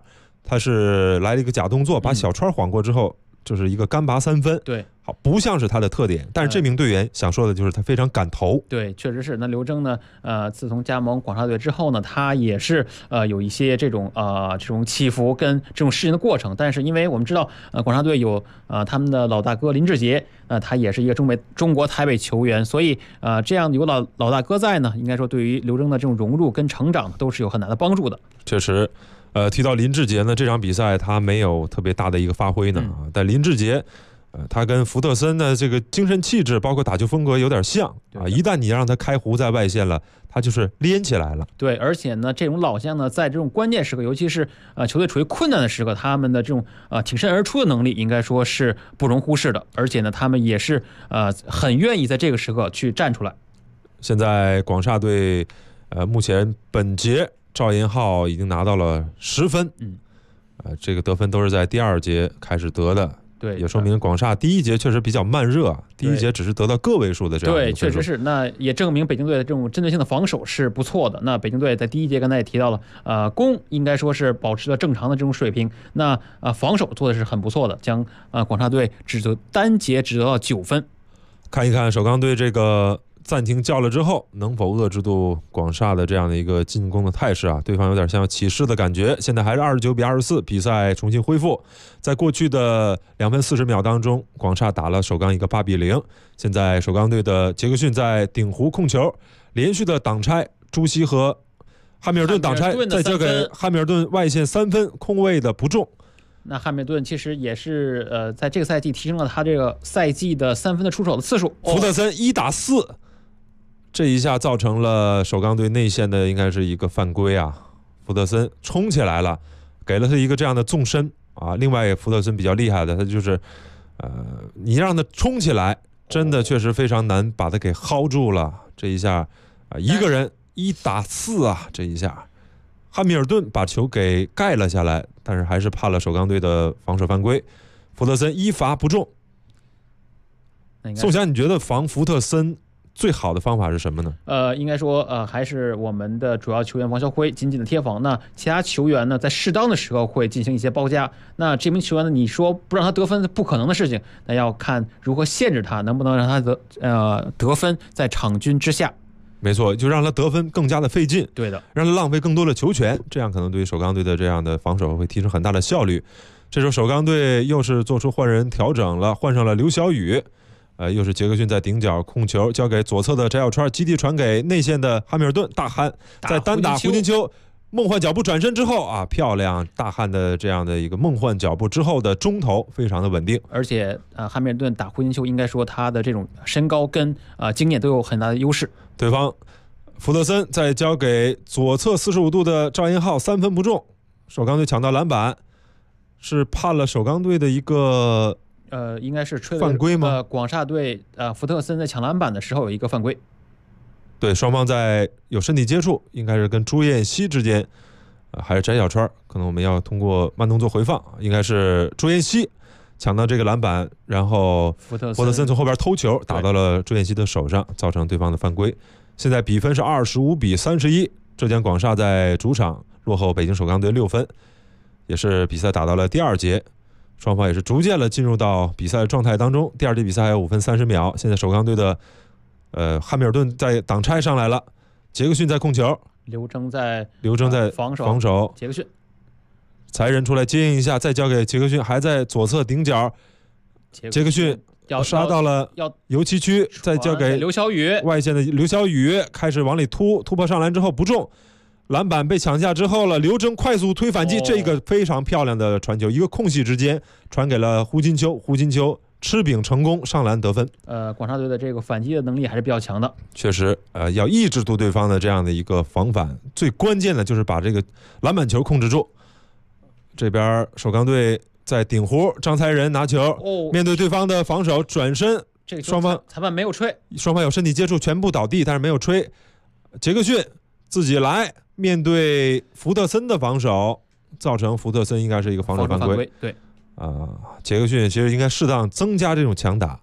[SPEAKER 12] 他是来了一个假动作，把小川晃过之后，就是一个干拔3分。
[SPEAKER 13] 对，
[SPEAKER 12] 好，不像是他的特点，但是这名队员想说的就是他非常敢投。
[SPEAKER 13] 对，确实是。那刘铮呢，自从加盟广厦队之后呢，他也是有一些这种起伏跟这种适应的过程。但是因为我们知道，广厦队有他们的老大哥林志杰，他也是一个中国台北球员，所以这样有老大哥在呢，应该说对于刘铮的这种融入跟成长都是有很大的帮助的。
[SPEAKER 12] 确实。提到林志杰呢，这场比赛他没有特别大的一个发挥呢，但林志杰，他跟福特森的这个精神气质，包括打球风格有点像啊。一旦你让他开弧在外线了，他就是连起来了。
[SPEAKER 13] 对，而且呢，这种老将呢，在这种关键时刻，尤其是球队处于困难的时刻，他们的这种挺身而出的能力，应该说是不容忽视的。而且呢，他们也是很愿意在这个时刻去站出来。
[SPEAKER 12] 现在广厦队，目前本节赵银浩已经拿到了10分，这个得分都是在第2节开始得的，
[SPEAKER 13] 对，
[SPEAKER 12] 也说明广厦第1节确实比较慢热，第1节只是得到个位数的这样的分数。
[SPEAKER 13] 对，确实是。那也证明北京队的这种针对性的防守是不错的。那北京队在第1节刚才也提到了，攻应该说是保持了正常的这种水平，那防守做的是很不错的，将广厦队单节只得到9分。
[SPEAKER 12] 看一看首钢队这个暂停叫了之后，能否遏制住广厦的这样的一个进攻的态势啊？对方有点像要起势的感觉。现在还是29-24，比赛重新恢复。在过去的2分40秒当中，广厦打了首钢一个8-0。现在首钢队的杰克逊在顶弧控球，连续的挡拆，朱熹和汉密尔顿挡拆，再交给汉密尔顿外线3分，空位的不中。
[SPEAKER 13] 那汉密尔顿其实也是在这个赛季提升了他这个赛季的3分的出手的次数。
[SPEAKER 12] 福特森1打4。这一下造成了首钢队内线的应该是一个犯规啊，福特森冲起来了，给了他一个这样的纵深啊。另外福特森比较厉害的，他就是你让他冲起来，真的确实非常难把他给薅住了。这一下一个人1打4啊，这一下汉密尔顿把球给盖了下来，但是还是判了首钢队的防守犯规，福特森1罚不中。宋翔，你觉得防福特森最好的方法是什么呢？
[SPEAKER 13] 应该说还是我们的主要球员王晓辉紧紧的贴防。那其他球员呢，在适当的时候会进行一些包夹。那这名球员呢，你说不让他得分不可能的事情，那要看如何限制他，能不能让他得分在场均之下。
[SPEAKER 12] 没错，就让他得分更加的费劲。
[SPEAKER 13] 对的，
[SPEAKER 12] 让他浪费更多的球权，这样可能对于首钢队的这样的防守会提升很大的效率。这时候首钢队又是做出换人调整了，换上了刘晓宇。又是杰克逊在顶角控球，交给左侧的翟小川，基地传给内线的汉密尔顿，大汉在单打胡金秋，梦幻脚步转身之后啊，漂亮！大汉的这样的一个梦幻脚步之后的中投非常的稳定，
[SPEAKER 13] 而且汉密尔顿打胡金秋，应该说他的这种身高跟经验都有很大的优势。
[SPEAKER 12] 对方福特森再交给左侧45度的赵银浩，3分不中，首钢队抢到篮板，是判了首钢队的一个。
[SPEAKER 13] 应该是吹
[SPEAKER 12] 犯规吗？
[SPEAKER 13] 广厦队福特森在抢篮板的时候有一个犯规。
[SPEAKER 12] 对，双方在有身体接触，应该是跟朱彦西之间，还是翟小川，可能我们要通过慢动作回放，应该是朱彦西抢到这个篮板，然后福特森从后边偷球打到了朱彦西的手上，造成对方的犯规。现在比分是25-31，浙江广厦在主场落后北京首钢队6分，也是比赛打到了第2节。双方也是逐渐的进入到比赛状态当中。第2节比赛还有5分30秒，现在首钢队的汉密尔顿在挡拆上来了，杰克逊在控球，
[SPEAKER 13] 刘铮在防
[SPEAKER 12] 守，
[SPEAKER 13] 杰克逊
[SPEAKER 12] 才人出来接应一下，再交给杰克逊，还在左侧顶角，杰克逊杀到了油漆区，再交给
[SPEAKER 13] 刘晓宇，
[SPEAKER 12] 外线的刘晓宇开始往里突破上篮之后不中。篮板被抢下之后了，刘铮快速推反击，这个非常漂亮的传球，一个空隙之间传给了胡金秋，胡金秋吃饼成功上篮得分。
[SPEAKER 13] 广厦队的这个反击的能力还是比较强的。
[SPEAKER 12] 确实，要抑制住对方的这样的一个防反，最关键的就是把这个篮板球控制住。这边首钢队在顶弧，张才仁拿球，面对对方的防守转身，
[SPEAKER 13] 这个
[SPEAKER 12] 双方
[SPEAKER 13] 裁判没有吹，
[SPEAKER 12] 双方有身体接触，全部倒地，但是没有吹。杰克逊自己来。面对福特森的防守，造成福特森应该是一个防守犯规。
[SPEAKER 13] 对，
[SPEAKER 12] 杰克逊其实应该适当增加这种强打。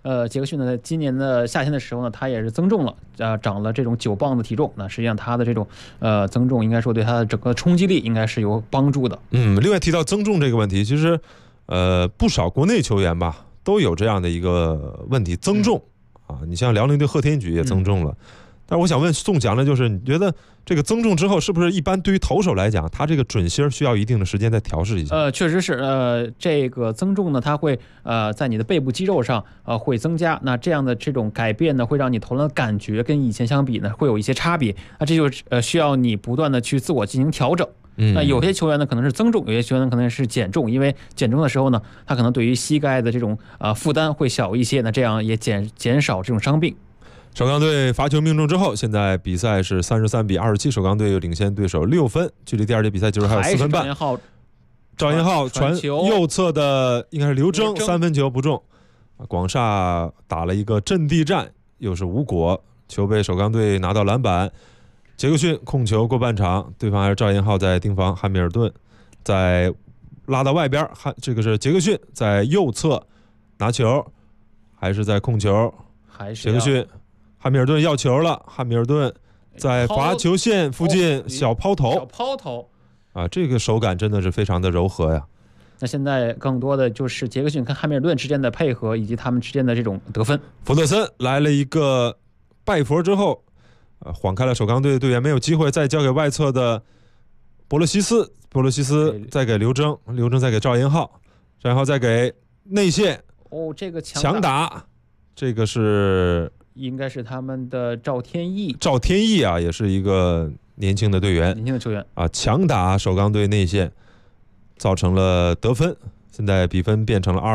[SPEAKER 13] 杰克逊呢，在今年的夏天的时候呢，他也是增重了，长了这种9磅的体重。那实际上他的这种增重，应该说对他的整个冲击力应该是有帮助的。
[SPEAKER 12] 另外提到增重这个问题，其实不少国内球员吧都有这样的一个问题，增重啊。你像辽宁队贺天举也增重了。但是我想问宋翔呢，就是你觉得这个增重之后，是不是一般对于投手来讲，他这个准心需要一定的时间再调试一下？
[SPEAKER 13] 确实是，这个增重呢，它会在你的背部肌肉上会增加，那这样的这种改变呢，会让你投篮的感觉跟以前相比呢，会有一些差别。那这就需要你不断的去自我进行调整。那有些球员呢可能是增重，有些球员呢可能是减重，因为减重的时候呢，他可能对于膝盖的这种负担会小一些，那这样也减少这种伤病。
[SPEAKER 12] 首钢队罚球命中之后，现在比赛是33比27，首钢队又领先对手6分，距离第二节比赛就是还有4分半。赵彦浩传右侧的应该是刘铮3分球不中，广厦打了一个阵地战，又是无果，球被首钢队拿到篮板。杰克逊控球过半场，对方还是赵彦浩在盯防，汉密尔顿在拉到外边，这个是杰克逊在右侧拿球，还是在控球，杰克逊。汉密尔顿要球了，汉密尔顿在罚球线附近小抛投啊，这个手感真的是非常的柔和呀。
[SPEAKER 13] 那现在更多的就是杰克逊跟汉密尔顿之间的配合，以及他们之间的这种得分。
[SPEAKER 12] 福特森来了一个拜佛之后，晃开了首钢队的队员，没有机会，再交给外侧的博洛西斯，博洛西斯再给刘铮，刘铮再给赵彦浩，赵彦浩再给内线。
[SPEAKER 13] 这个
[SPEAKER 12] 强打，这个是。
[SPEAKER 13] 应该是他们的赵天翼
[SPEAKER 12] 啊，也是一个年轻的队员，
[SPEAKER 13] 年轻的球员
[SPEAKER 12] 啊，强打首钢队内线，造成了得分。现在比分变成了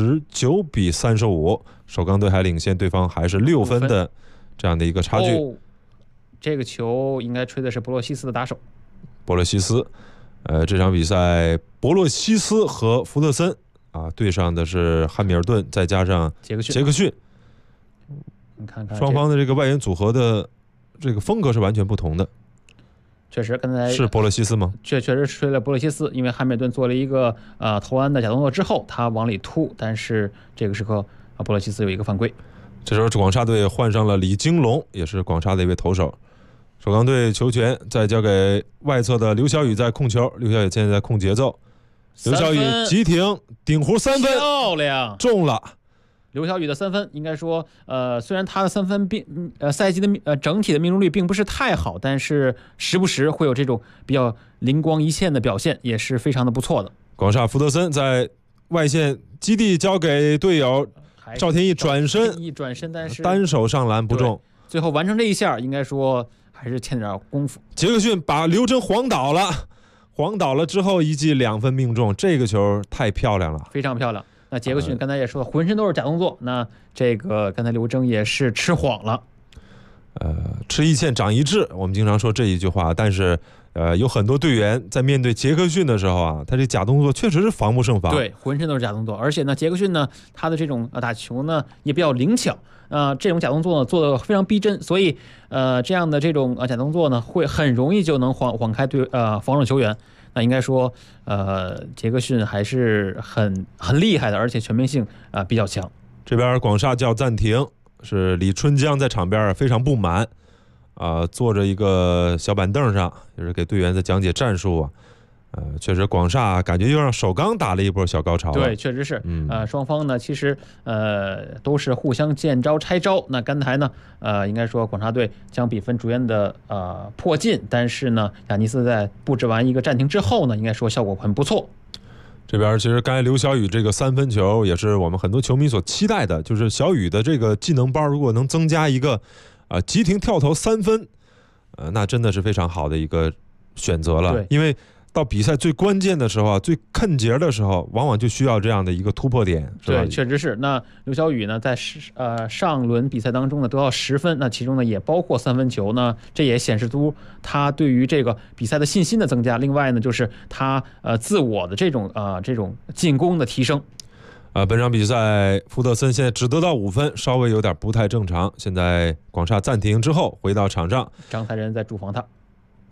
[SPEAKER 12] 29比35，首钢队还领先对方还是6分的这样的一个差距。
[SPEAKER 13] 这个球应该吹的是博洛西斯的打手。
[SPEAKER 12] 博洛西斯，这场比赛博洛西斯和福特森啊对上的是汉密尔顿，再加上杰克逊。
[SPEAKER 13] 你看看
[SPEAKER 12] 双方的这个外援组合的这个风格是完全不同的。
[SPEAKER 13] 确实，刚才
[SPEAKER 12] 是博洛西斯吗？
[SPEAKER 13] 确实吹了博洛西斯，因为汉密尔顿做了一个投篮的假动作之后，他往里突，但是这个时刻博洛西斯有一个犯规。
[SPEAKER 12] 这时候广厦队换上了李金龙，也是广厦的一位投手。首钢队球权再交给外侧的刘晓宇在控球，刘晓宇现在在控节奏，刘晓宇急停顶弧3分，
[SPEAKER 13] 漂亮，
[SPEAKER 12] 中了。
[SPEAKER 13] 刘晓宇的3分，应该说，虽然他的3分赛季的整体的命中率并不是太好，但是时不时会有这种比较灵光一现的表现，也是非常的不错的。
[SPEAKER 12] 广厦福特森在外线基地交给队友赵天翼转身，
[SPEAKER 13] 但是
[SPEAKER 12] 单手上篮不中，
[SPEAKER 13] 最后完成这一下，应该说还是欠点功夫。
[SPEAKER 12] 杰克逊把刘铮晃倒了之后一记2分命中，这个球太漂亮了，
[SPEAKER 13] 非常漂亮。那杰克逊刚才也说了，浑身都是假动作。那这个刚才刘铮也是吃晃了。
[SPEAKER 12] 吃一堑长一智，我们经常说这一句话，但是有很多队员在面对杰克逊的时候啊，他这假动作确实是防不胜防。
[SPEAKER 13] 对，浑身都是假动作，而且呢，杰克逊呢，他的这种打球呢也比较灵巧。这种假动作呢做得非常逼真，所以这样的这种假动作呢，会很容易就能晃开防守球员。那应该说，杰克逊还是很厉害的，而且全面性比较强。
[SPEAKER 12] 这边广厦叫暂停，是李春江在场边非常不满，坐着一个小板凳上，也是给队员在讲解战术啊。确实广厦感觉又让首钢打了一波小高潮。
[SPEAKER 13] 对，确实是。双方呢其实都是互相见招拆招。那刚才呢应该说广厦队将比分逐渐的迫近，但是呢亚尼斯在布置完一个暂停之后呢，应该说效果很不错。
[SPEAKER 12] 这边其实刚才刘晓宇这个3分球也是我们很多球迷所期待的，就是小宇的这个技能包如果能增加一个急停跳投3分，那真的是非常好的一个选择了。因为到比赛最关键的时候最看节的时候，往往就需要这样的一个突破点，是吧？
[SPEAKER 13] 对，确实是。那刘晓宇呢，在上轮比赛当中呢得到10分，那其中呢也包括3分球呢，这也显示出他对于这个比赛的信心的增加。另外呢，就是他自我的这种进攻的提升。
[SPEAKER 12] 本场比赛福特森现在只得到5分，稍微有点不太正常。现在广厦暂停之后回到场上，
[SPEAKER 13] 张才仁在主防他。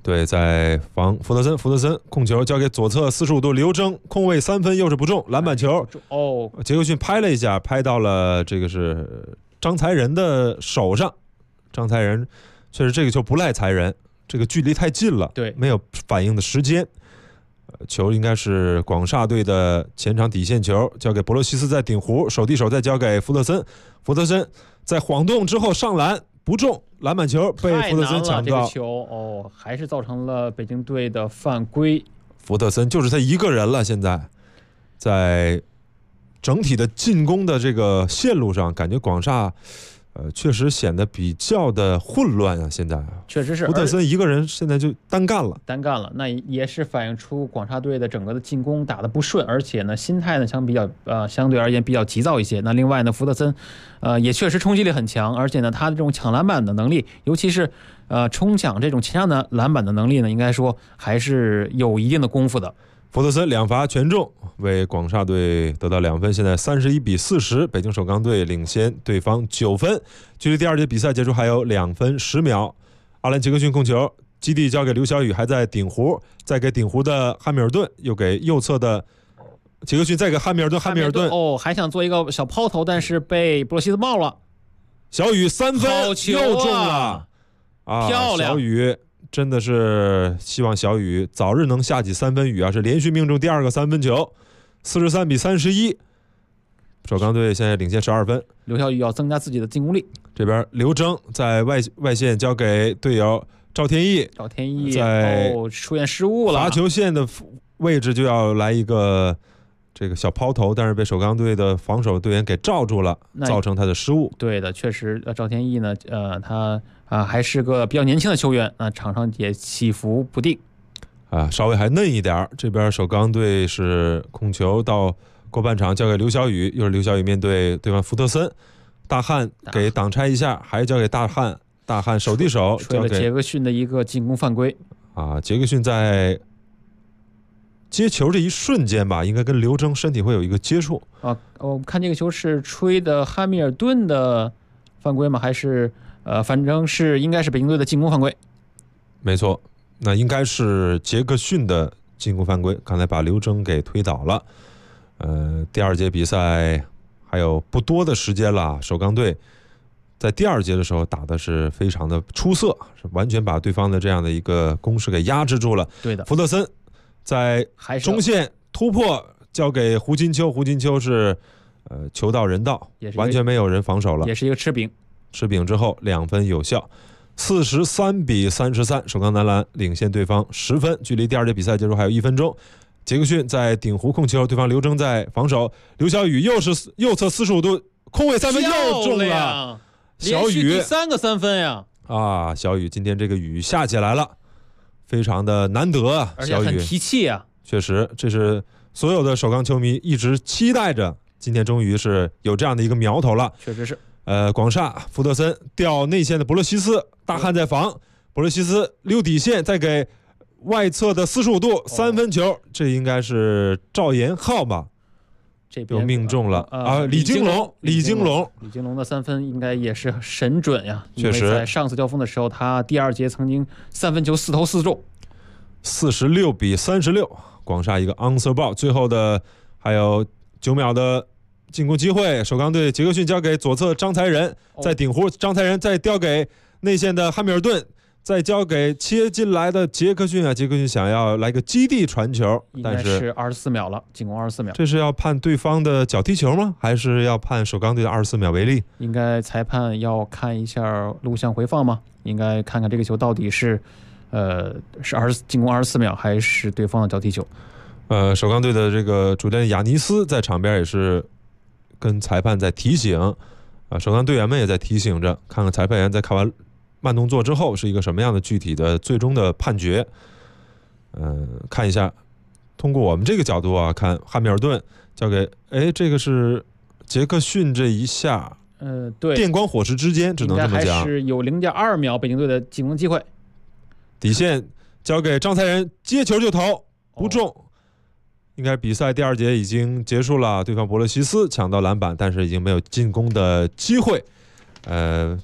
[SPEAKER 12] 对，在防福德森，福德森控球交给左侧45度刘铮，空位3分又是不中，篮板球
[SPEAKER 13] 哦，
[SPEAKER 12] 杰克逊拍了一下，拍到了这个是张才仁的手上。张才仁确实这个球不赖才仁，这个距离太近了，
[SPEAKER 13] 对，
[SPEAKER 12] 没有反应的时间。球应该是广厦队的前场底线球，交给博洛西斯在顶弧，手递手再交给福特森，福特森在晃动之后上篮不中，篮板球被福特森抢到。
[SPEAKER 13] 这个球哦，还是造成了北京队的犯规。
[SPEAKER 12] 福特森就是他一个人了，现在在整体的进攻的这个线路上，感觉广厦确实显得比较的混乱啊！现在
[SPEAKER 13] 确实是
[SPEAKER 12] 福特森一个人现在就单干了，
[SPEAKER 13] 那也是反映出广厦队的整个的进攻打得不顺，而且呢心态呢相对而言比较急躁一些。那另外呢，福特森也确实冲击力很强，而且呢他的这种抢篮板的能力，尤其是冲抢这种前场的篮板的能力呢，应该说还是有一定的功夫的。
[SPEAKER 12] 福特森2罚全中，为广厦队得到2分，现在31比40，北京首钢队领先对方9分。距离第2节比赛结束还有2分10秒。阿兰杰克逊控球，基地交给刘晓宇，还在顶弧，再给顶弧的汉密尔顿，又给右侧的杰克逊，再给汉密尔顿
[SPEAKER 13] 哦，还想做一个小抛投，但是被布洛西斯冒了。
[SPEAKER 12] 小宇3分又中了啊，
[SPEAKER 13] 漂亮！
[SPEAKER 12] 小宇真的是希望小宇早日能下起3分雨啊！是连续命中第2个3分球，43比31，首钢队现在领先12分。
[SPEAKER 13] 刘晓宇要增加自己的进攻力。
[SPEAKER 12] 这边刘铮在外线交给队友赵天翼在
[SPEAKER 13] 出现失误了，
[SPEAKER 12] 罚球线的位置就要来一个这个小抛投，但是被首钢队的防守队员给罩住了，造成他的失误。
[SPEAKER 13] 对的，确实，赵天翼呢，他还是个比较年轻的球员，场上也起伏不定，
[SPEAKER 12] 稍微还嫩一点。这边首钢队是控球到过半场交给刘晓宇，又是刘晓宇面对对方福特森，大汉给挡拆一下，还是交给大汉，大汉手递手
[SPEAKER 13] 吹了杰克逊的一个进攻犯规
[SPEAKER 12] 杰克逊在接球这一瞬间吧，应该跟刘铮身体会有一个接触
[SPEAKER 13] 我看这个球是吹的汉密尔顿的犯规吗？还是反正是应该是北京队的进攻犯规。
[SPEAKER 12] 没错，那应该是杰克逊的进攻犯规，刚才把刘铮给推倒了。第2节比赛还有不多的时间了，首钢队在第2节的时候打的是非常的出色，是完全把对方的这样的一个攻势给压制住了。
[SPEAKER 13] 对的，
[SPEAKER 12] 福特森在中线突破交给胡金秋，胡金秋是球到人到，完全没有人防守了，
[SPEAKER 13] 也是一个吃饼
[SPEAKER 12] 之后2分有效，43比33，首钢男篮领先对方10分，距离第2节比赛结束还有1分钟。杰克逊在顶弧控球，对方刘铮在防守，刘晓宇又是右侧45度空位3分又中了，小宇
[SPEAKER 13] 连续第3个3分呀！
[SPEAKER 12] 小宇今天这个雨下起来了，非常的难得啊，
[SPEAKER 13] 而且很提气啊！
[SPEAKER 12] 确实，这是所有的首钢球迷一直期待着，今天终于是有这样的一个苗头了。
[SPEAKER 13] 确实是。
[SPEAKER 12] 广厦福特森调内线的博洛西斯，大汉在防，博洛西斯溜底线，再给外侧的45度3分球，这应该是赵延浩吧？
[SPEAKER 13] 这边
[SPEAKER 12] 又命中了李金龙
[SPEAKER 13] 的3分应该也是神准呀！
[SPEAKER 12] 确实，
[SPEAKER 13] 在上次交锋的时候，他第2节曾经3分球4投4中
[SPEAKER 12] ，46比36，广厦一个 answer ball， 最后的还有9秒的进攻机会，首钢队杰克逊交给左侧张才仁，在顶弧，张才仁再调给内线的汉密尔顿，再交给切进来的杰克逊杰克逊想要来个基地传球，但是
[SPEAKER 13] 24秒了，进攻24秒，
[SPEAKER 12] 这是要判对方的脚踢球吗？还是要判首钢队的24秒为例？
[SPEAKER 13] 应该裁判要看一下录像回放吗？应该看看这个球到底是进攻24秒还是对方的脚踢球。
[SPEAKER 12] 首钢队的这个主教练亚尼斯在场边也是跟裁判在提醒，首钢队员们也在提醒着，看看裁判员在看完慢动作之后是一个什么样的具体的最终的判决。看一下，通过我们这个角度看汉密尔顿交给这个是杰克逊这一下，
[SPEAKER 13] 对，
[SPEAKER 12] 电光火石之间，只能这么讲，
[SPEAKER 13] 还是有0.2秒北京队的进攻机会。
[SPEAKER 12] 底线交给张才仁，接球就投，不中。应该比赛第2节已经结束了，对方博洛西斯抢到篮板，但是已经没有进攻的机会。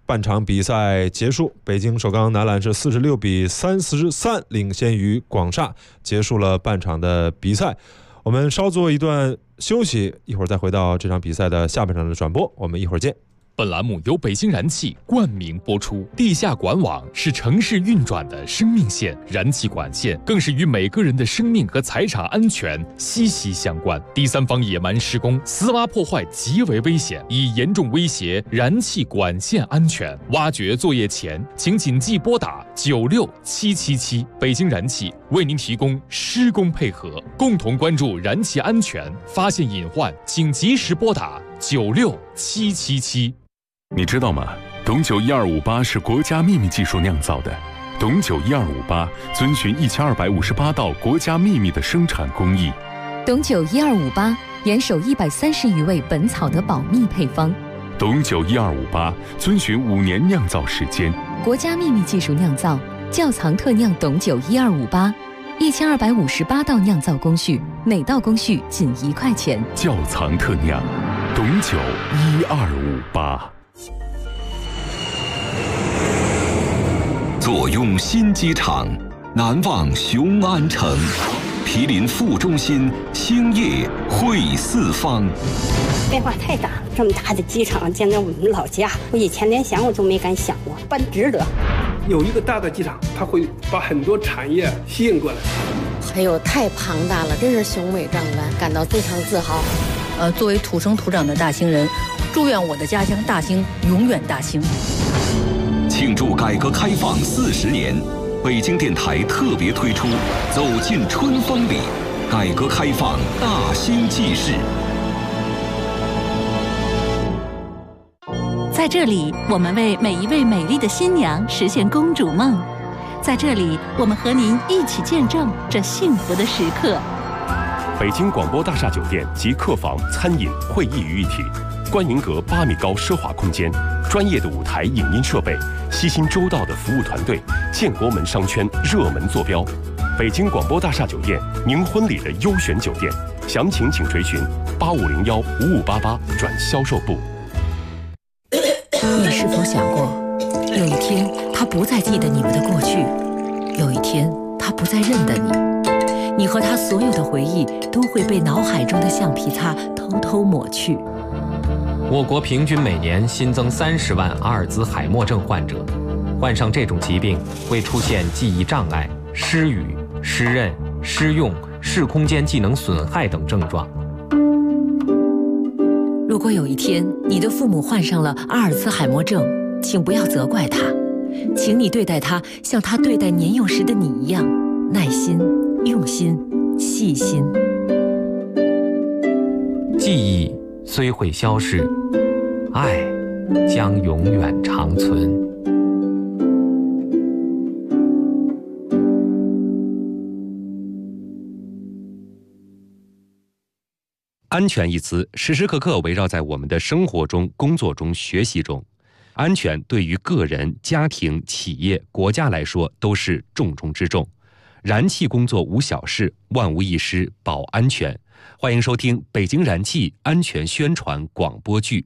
[SPEAKER 12] 半场比赛结束，北京首钢男篮是46比33领先于广厦，结束了半场的比赛。我们稍作一段休息，一会儿再回到这场比赛的下半场的转播，我们一会儿见。
[SPEAKER 8] 本栏目由北京燃气冠名播出。地下管网是城市运转的生命线，燃气管线更是与每个人的生命和财产安全息息相关。第三方野蛮施工、私挖破坏极为危险，已严重威胁燃气管线安全。挖掘作业前，请谨记拨打96777。北京燃气为您提供施工配合，共同关注燃气安全，发现隐患请及时拨打96777。
[SPEAKER 14] 你知道吗？董酒1258是国家秘密技术酿造的。董酒1258遵循1258道国家秘密的生产工艺。
[SPEAKER 15] 董酒1258严守130余位本草的保密配方。
[SPEAKER 14] 董酒1258遵循5年酿造时间。
[SPEAKER 15] 国家秘密技术酿造，窖藏特酿董酒1258，1258道酿造工序，每道工序仅1块钱。
[SPEAKER 14] 窖藏特酿，董酒1258。
[SPEAKER 16] 坐拥新机场，难忘雄安城，毗邻副中心，兴业汇四方。
[SPEAKER 17] 变化太大，这么大的机场建在我们老家，我以前连想我都没敢想过，办值得。
[SPEAKER 18] 有一个大的机场，它会把很多产业吸引过来。
[SPEAKER 19] 哎呦，太庞大了，真是雄伟壮观，感到非常自豪。
[SPEAKER 20] 作为土生土长的大兴人，祝愿我的家乡大兴永远大兴。
[SPEAKER 16] 庆祝改革开放40年，北京电台特别推出《走进春风里》，改革开放大兴纪事。
[SPEAKER 21] 在这里，我们为每一位美丽的新娘实现公主梦。在这里，我们和您一起见证这幸福的时刻。
[SPEAKER 22] 北京广播大厦酒店集客房、餐饮、会议于一体，观云阁8米高奢华空间，专业的舞台影音设备，悉心周到的服务团队，建国门商圈热门坐标。北京广播大厦酒店，您婚礼的优选酒店，详情请垂询8501-5588转销售部。
[SPEAKER 23] 你是否想过，有一天他不再记得你们的过去，有一天他不再认得你，你和他所有的回忆都会被脑海中的橡皮擦偷偷抹去。
[SPEAKER 24] 我国平均每年新增30万阿尔兹海默症患者，患上这种疾病会出现记忆障碍、失语、失认、失用、视空间技能损害等症状。
[SPEAKER 23] 如果有一天你的父母患上了阿尔兹海默症，请不要责怪他，请你对待他像他对待年幼时的你一样，耐心、用心、细心。
[SPEAKER 24] 记忆虽会消逝，爱将永远长存。
[SPEAKER 2] 安全一词时时刻刻围绕在我们的生活中、工作中、学习中。安全对于个人、家庭、企业、国家来说都是重中之重。燃气工作无小事，万无一失保安全。欢迎收听北京燃气安全宣传广播剧。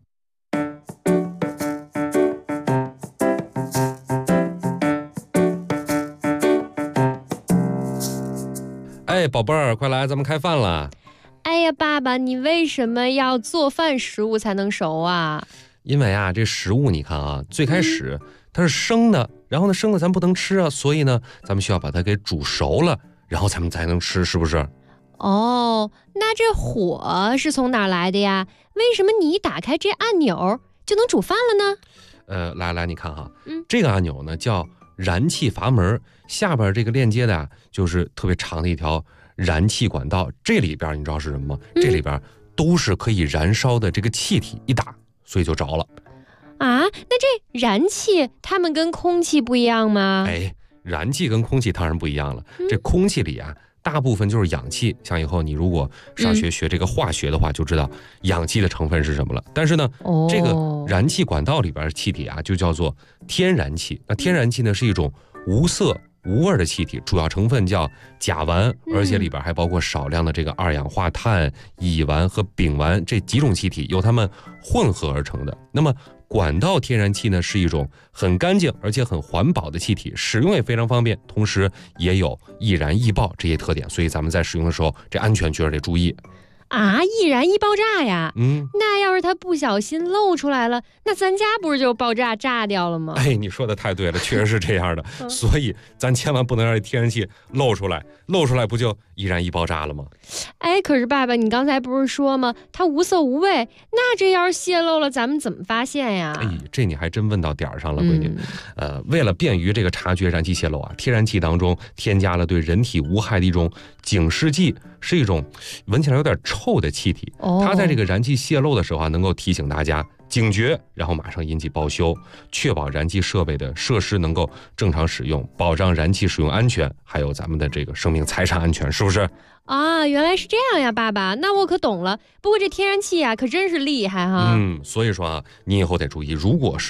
[SPEAKER 2] 哎，宝贝儿，快来，咱们开饭了。
[SPEAKER 25] 哎呀，爸爸，你为什么要做饭食物才能熟啊？
[SPEAKER 2] 因为啊，这食物你看啊，最开始它是生的，然后呢，生的咱不能吃啊，所以呢，咱们需要把它给煮熟了，然后咱们才能吃，是不是？
[SPEAKER 25] 哦，那这火是从哪来的呀？为什么你一打开这按钮就能煮饭了
[SPEAKER 2] 呢？来，你看哈，这个按钮呢叫燃气阀门，下边这个链接的啊，就是特别长的一条燃气管道，这里边你知道是什么吗？这里边都是可以燃烧的这个气体，一打所以就着了。
[SPEAKER 25] 啊，那这燃气它们跟空气不一样吗？
[SPEAKER 2] 哎，燃气跟空气当然不一样了。这空气里啊，大部分就是氧气，像以后你如果上学学这个化学的话，就知道氧气的成分是什么了。但是呢，这个燃气管道里边的气体啊，就叫做天然气。那天然气呢是一种无色无味的气体，主要成分叫甲烷，而且里边还包括少量的这个二氧化碳、乙烷和丙烷这几种气体，由它们混合而成的。那么管道天然气呢，是一种很干净而且很环保的气体，使用也非常方便，同时也有易燃易爆这些特点，所以咱们在使用的时候，这安全确实得注意。
[SPEAKER 25] 啊，易燃易爆炸呀！那要是它不小心漏出来了，那咱家不是就爆炸炸掉了吗？
[SPEAKER 2] 哎，你说的太对了，确实是这样的。所以咱千万不能让这天然气漏出来，漏出来不就易燃易爆炸了吗？
[SPEAKER 25] 哎，可是爸爸，你刚才不是说吗？它无色无味，那这要是泄漏了，咱们怎么发现呀？
[SPEAKER 2] 哎，这你还真问到点儿上了，闺女。为了便于这个察觉燃气泄漏啊，天然气当中添加了对人体无害的一种警示剂，是一种闻起来有点臭的气体。它在这个燃气泄漏的时候啊，能够提醒大家警觉，然后马上引起报修，确保燃气设备的设施能够正常使用，保障燃气使用安全，还有咱们的这个生命财产安全，是不是？
[SPEAKER 25] 啊，原来是这样呀，爸爸，那我可懂了。不过这天然气啊，可真是厉害哈。
[SPEAKER 2] 所以说啊，你以后得注意，如果是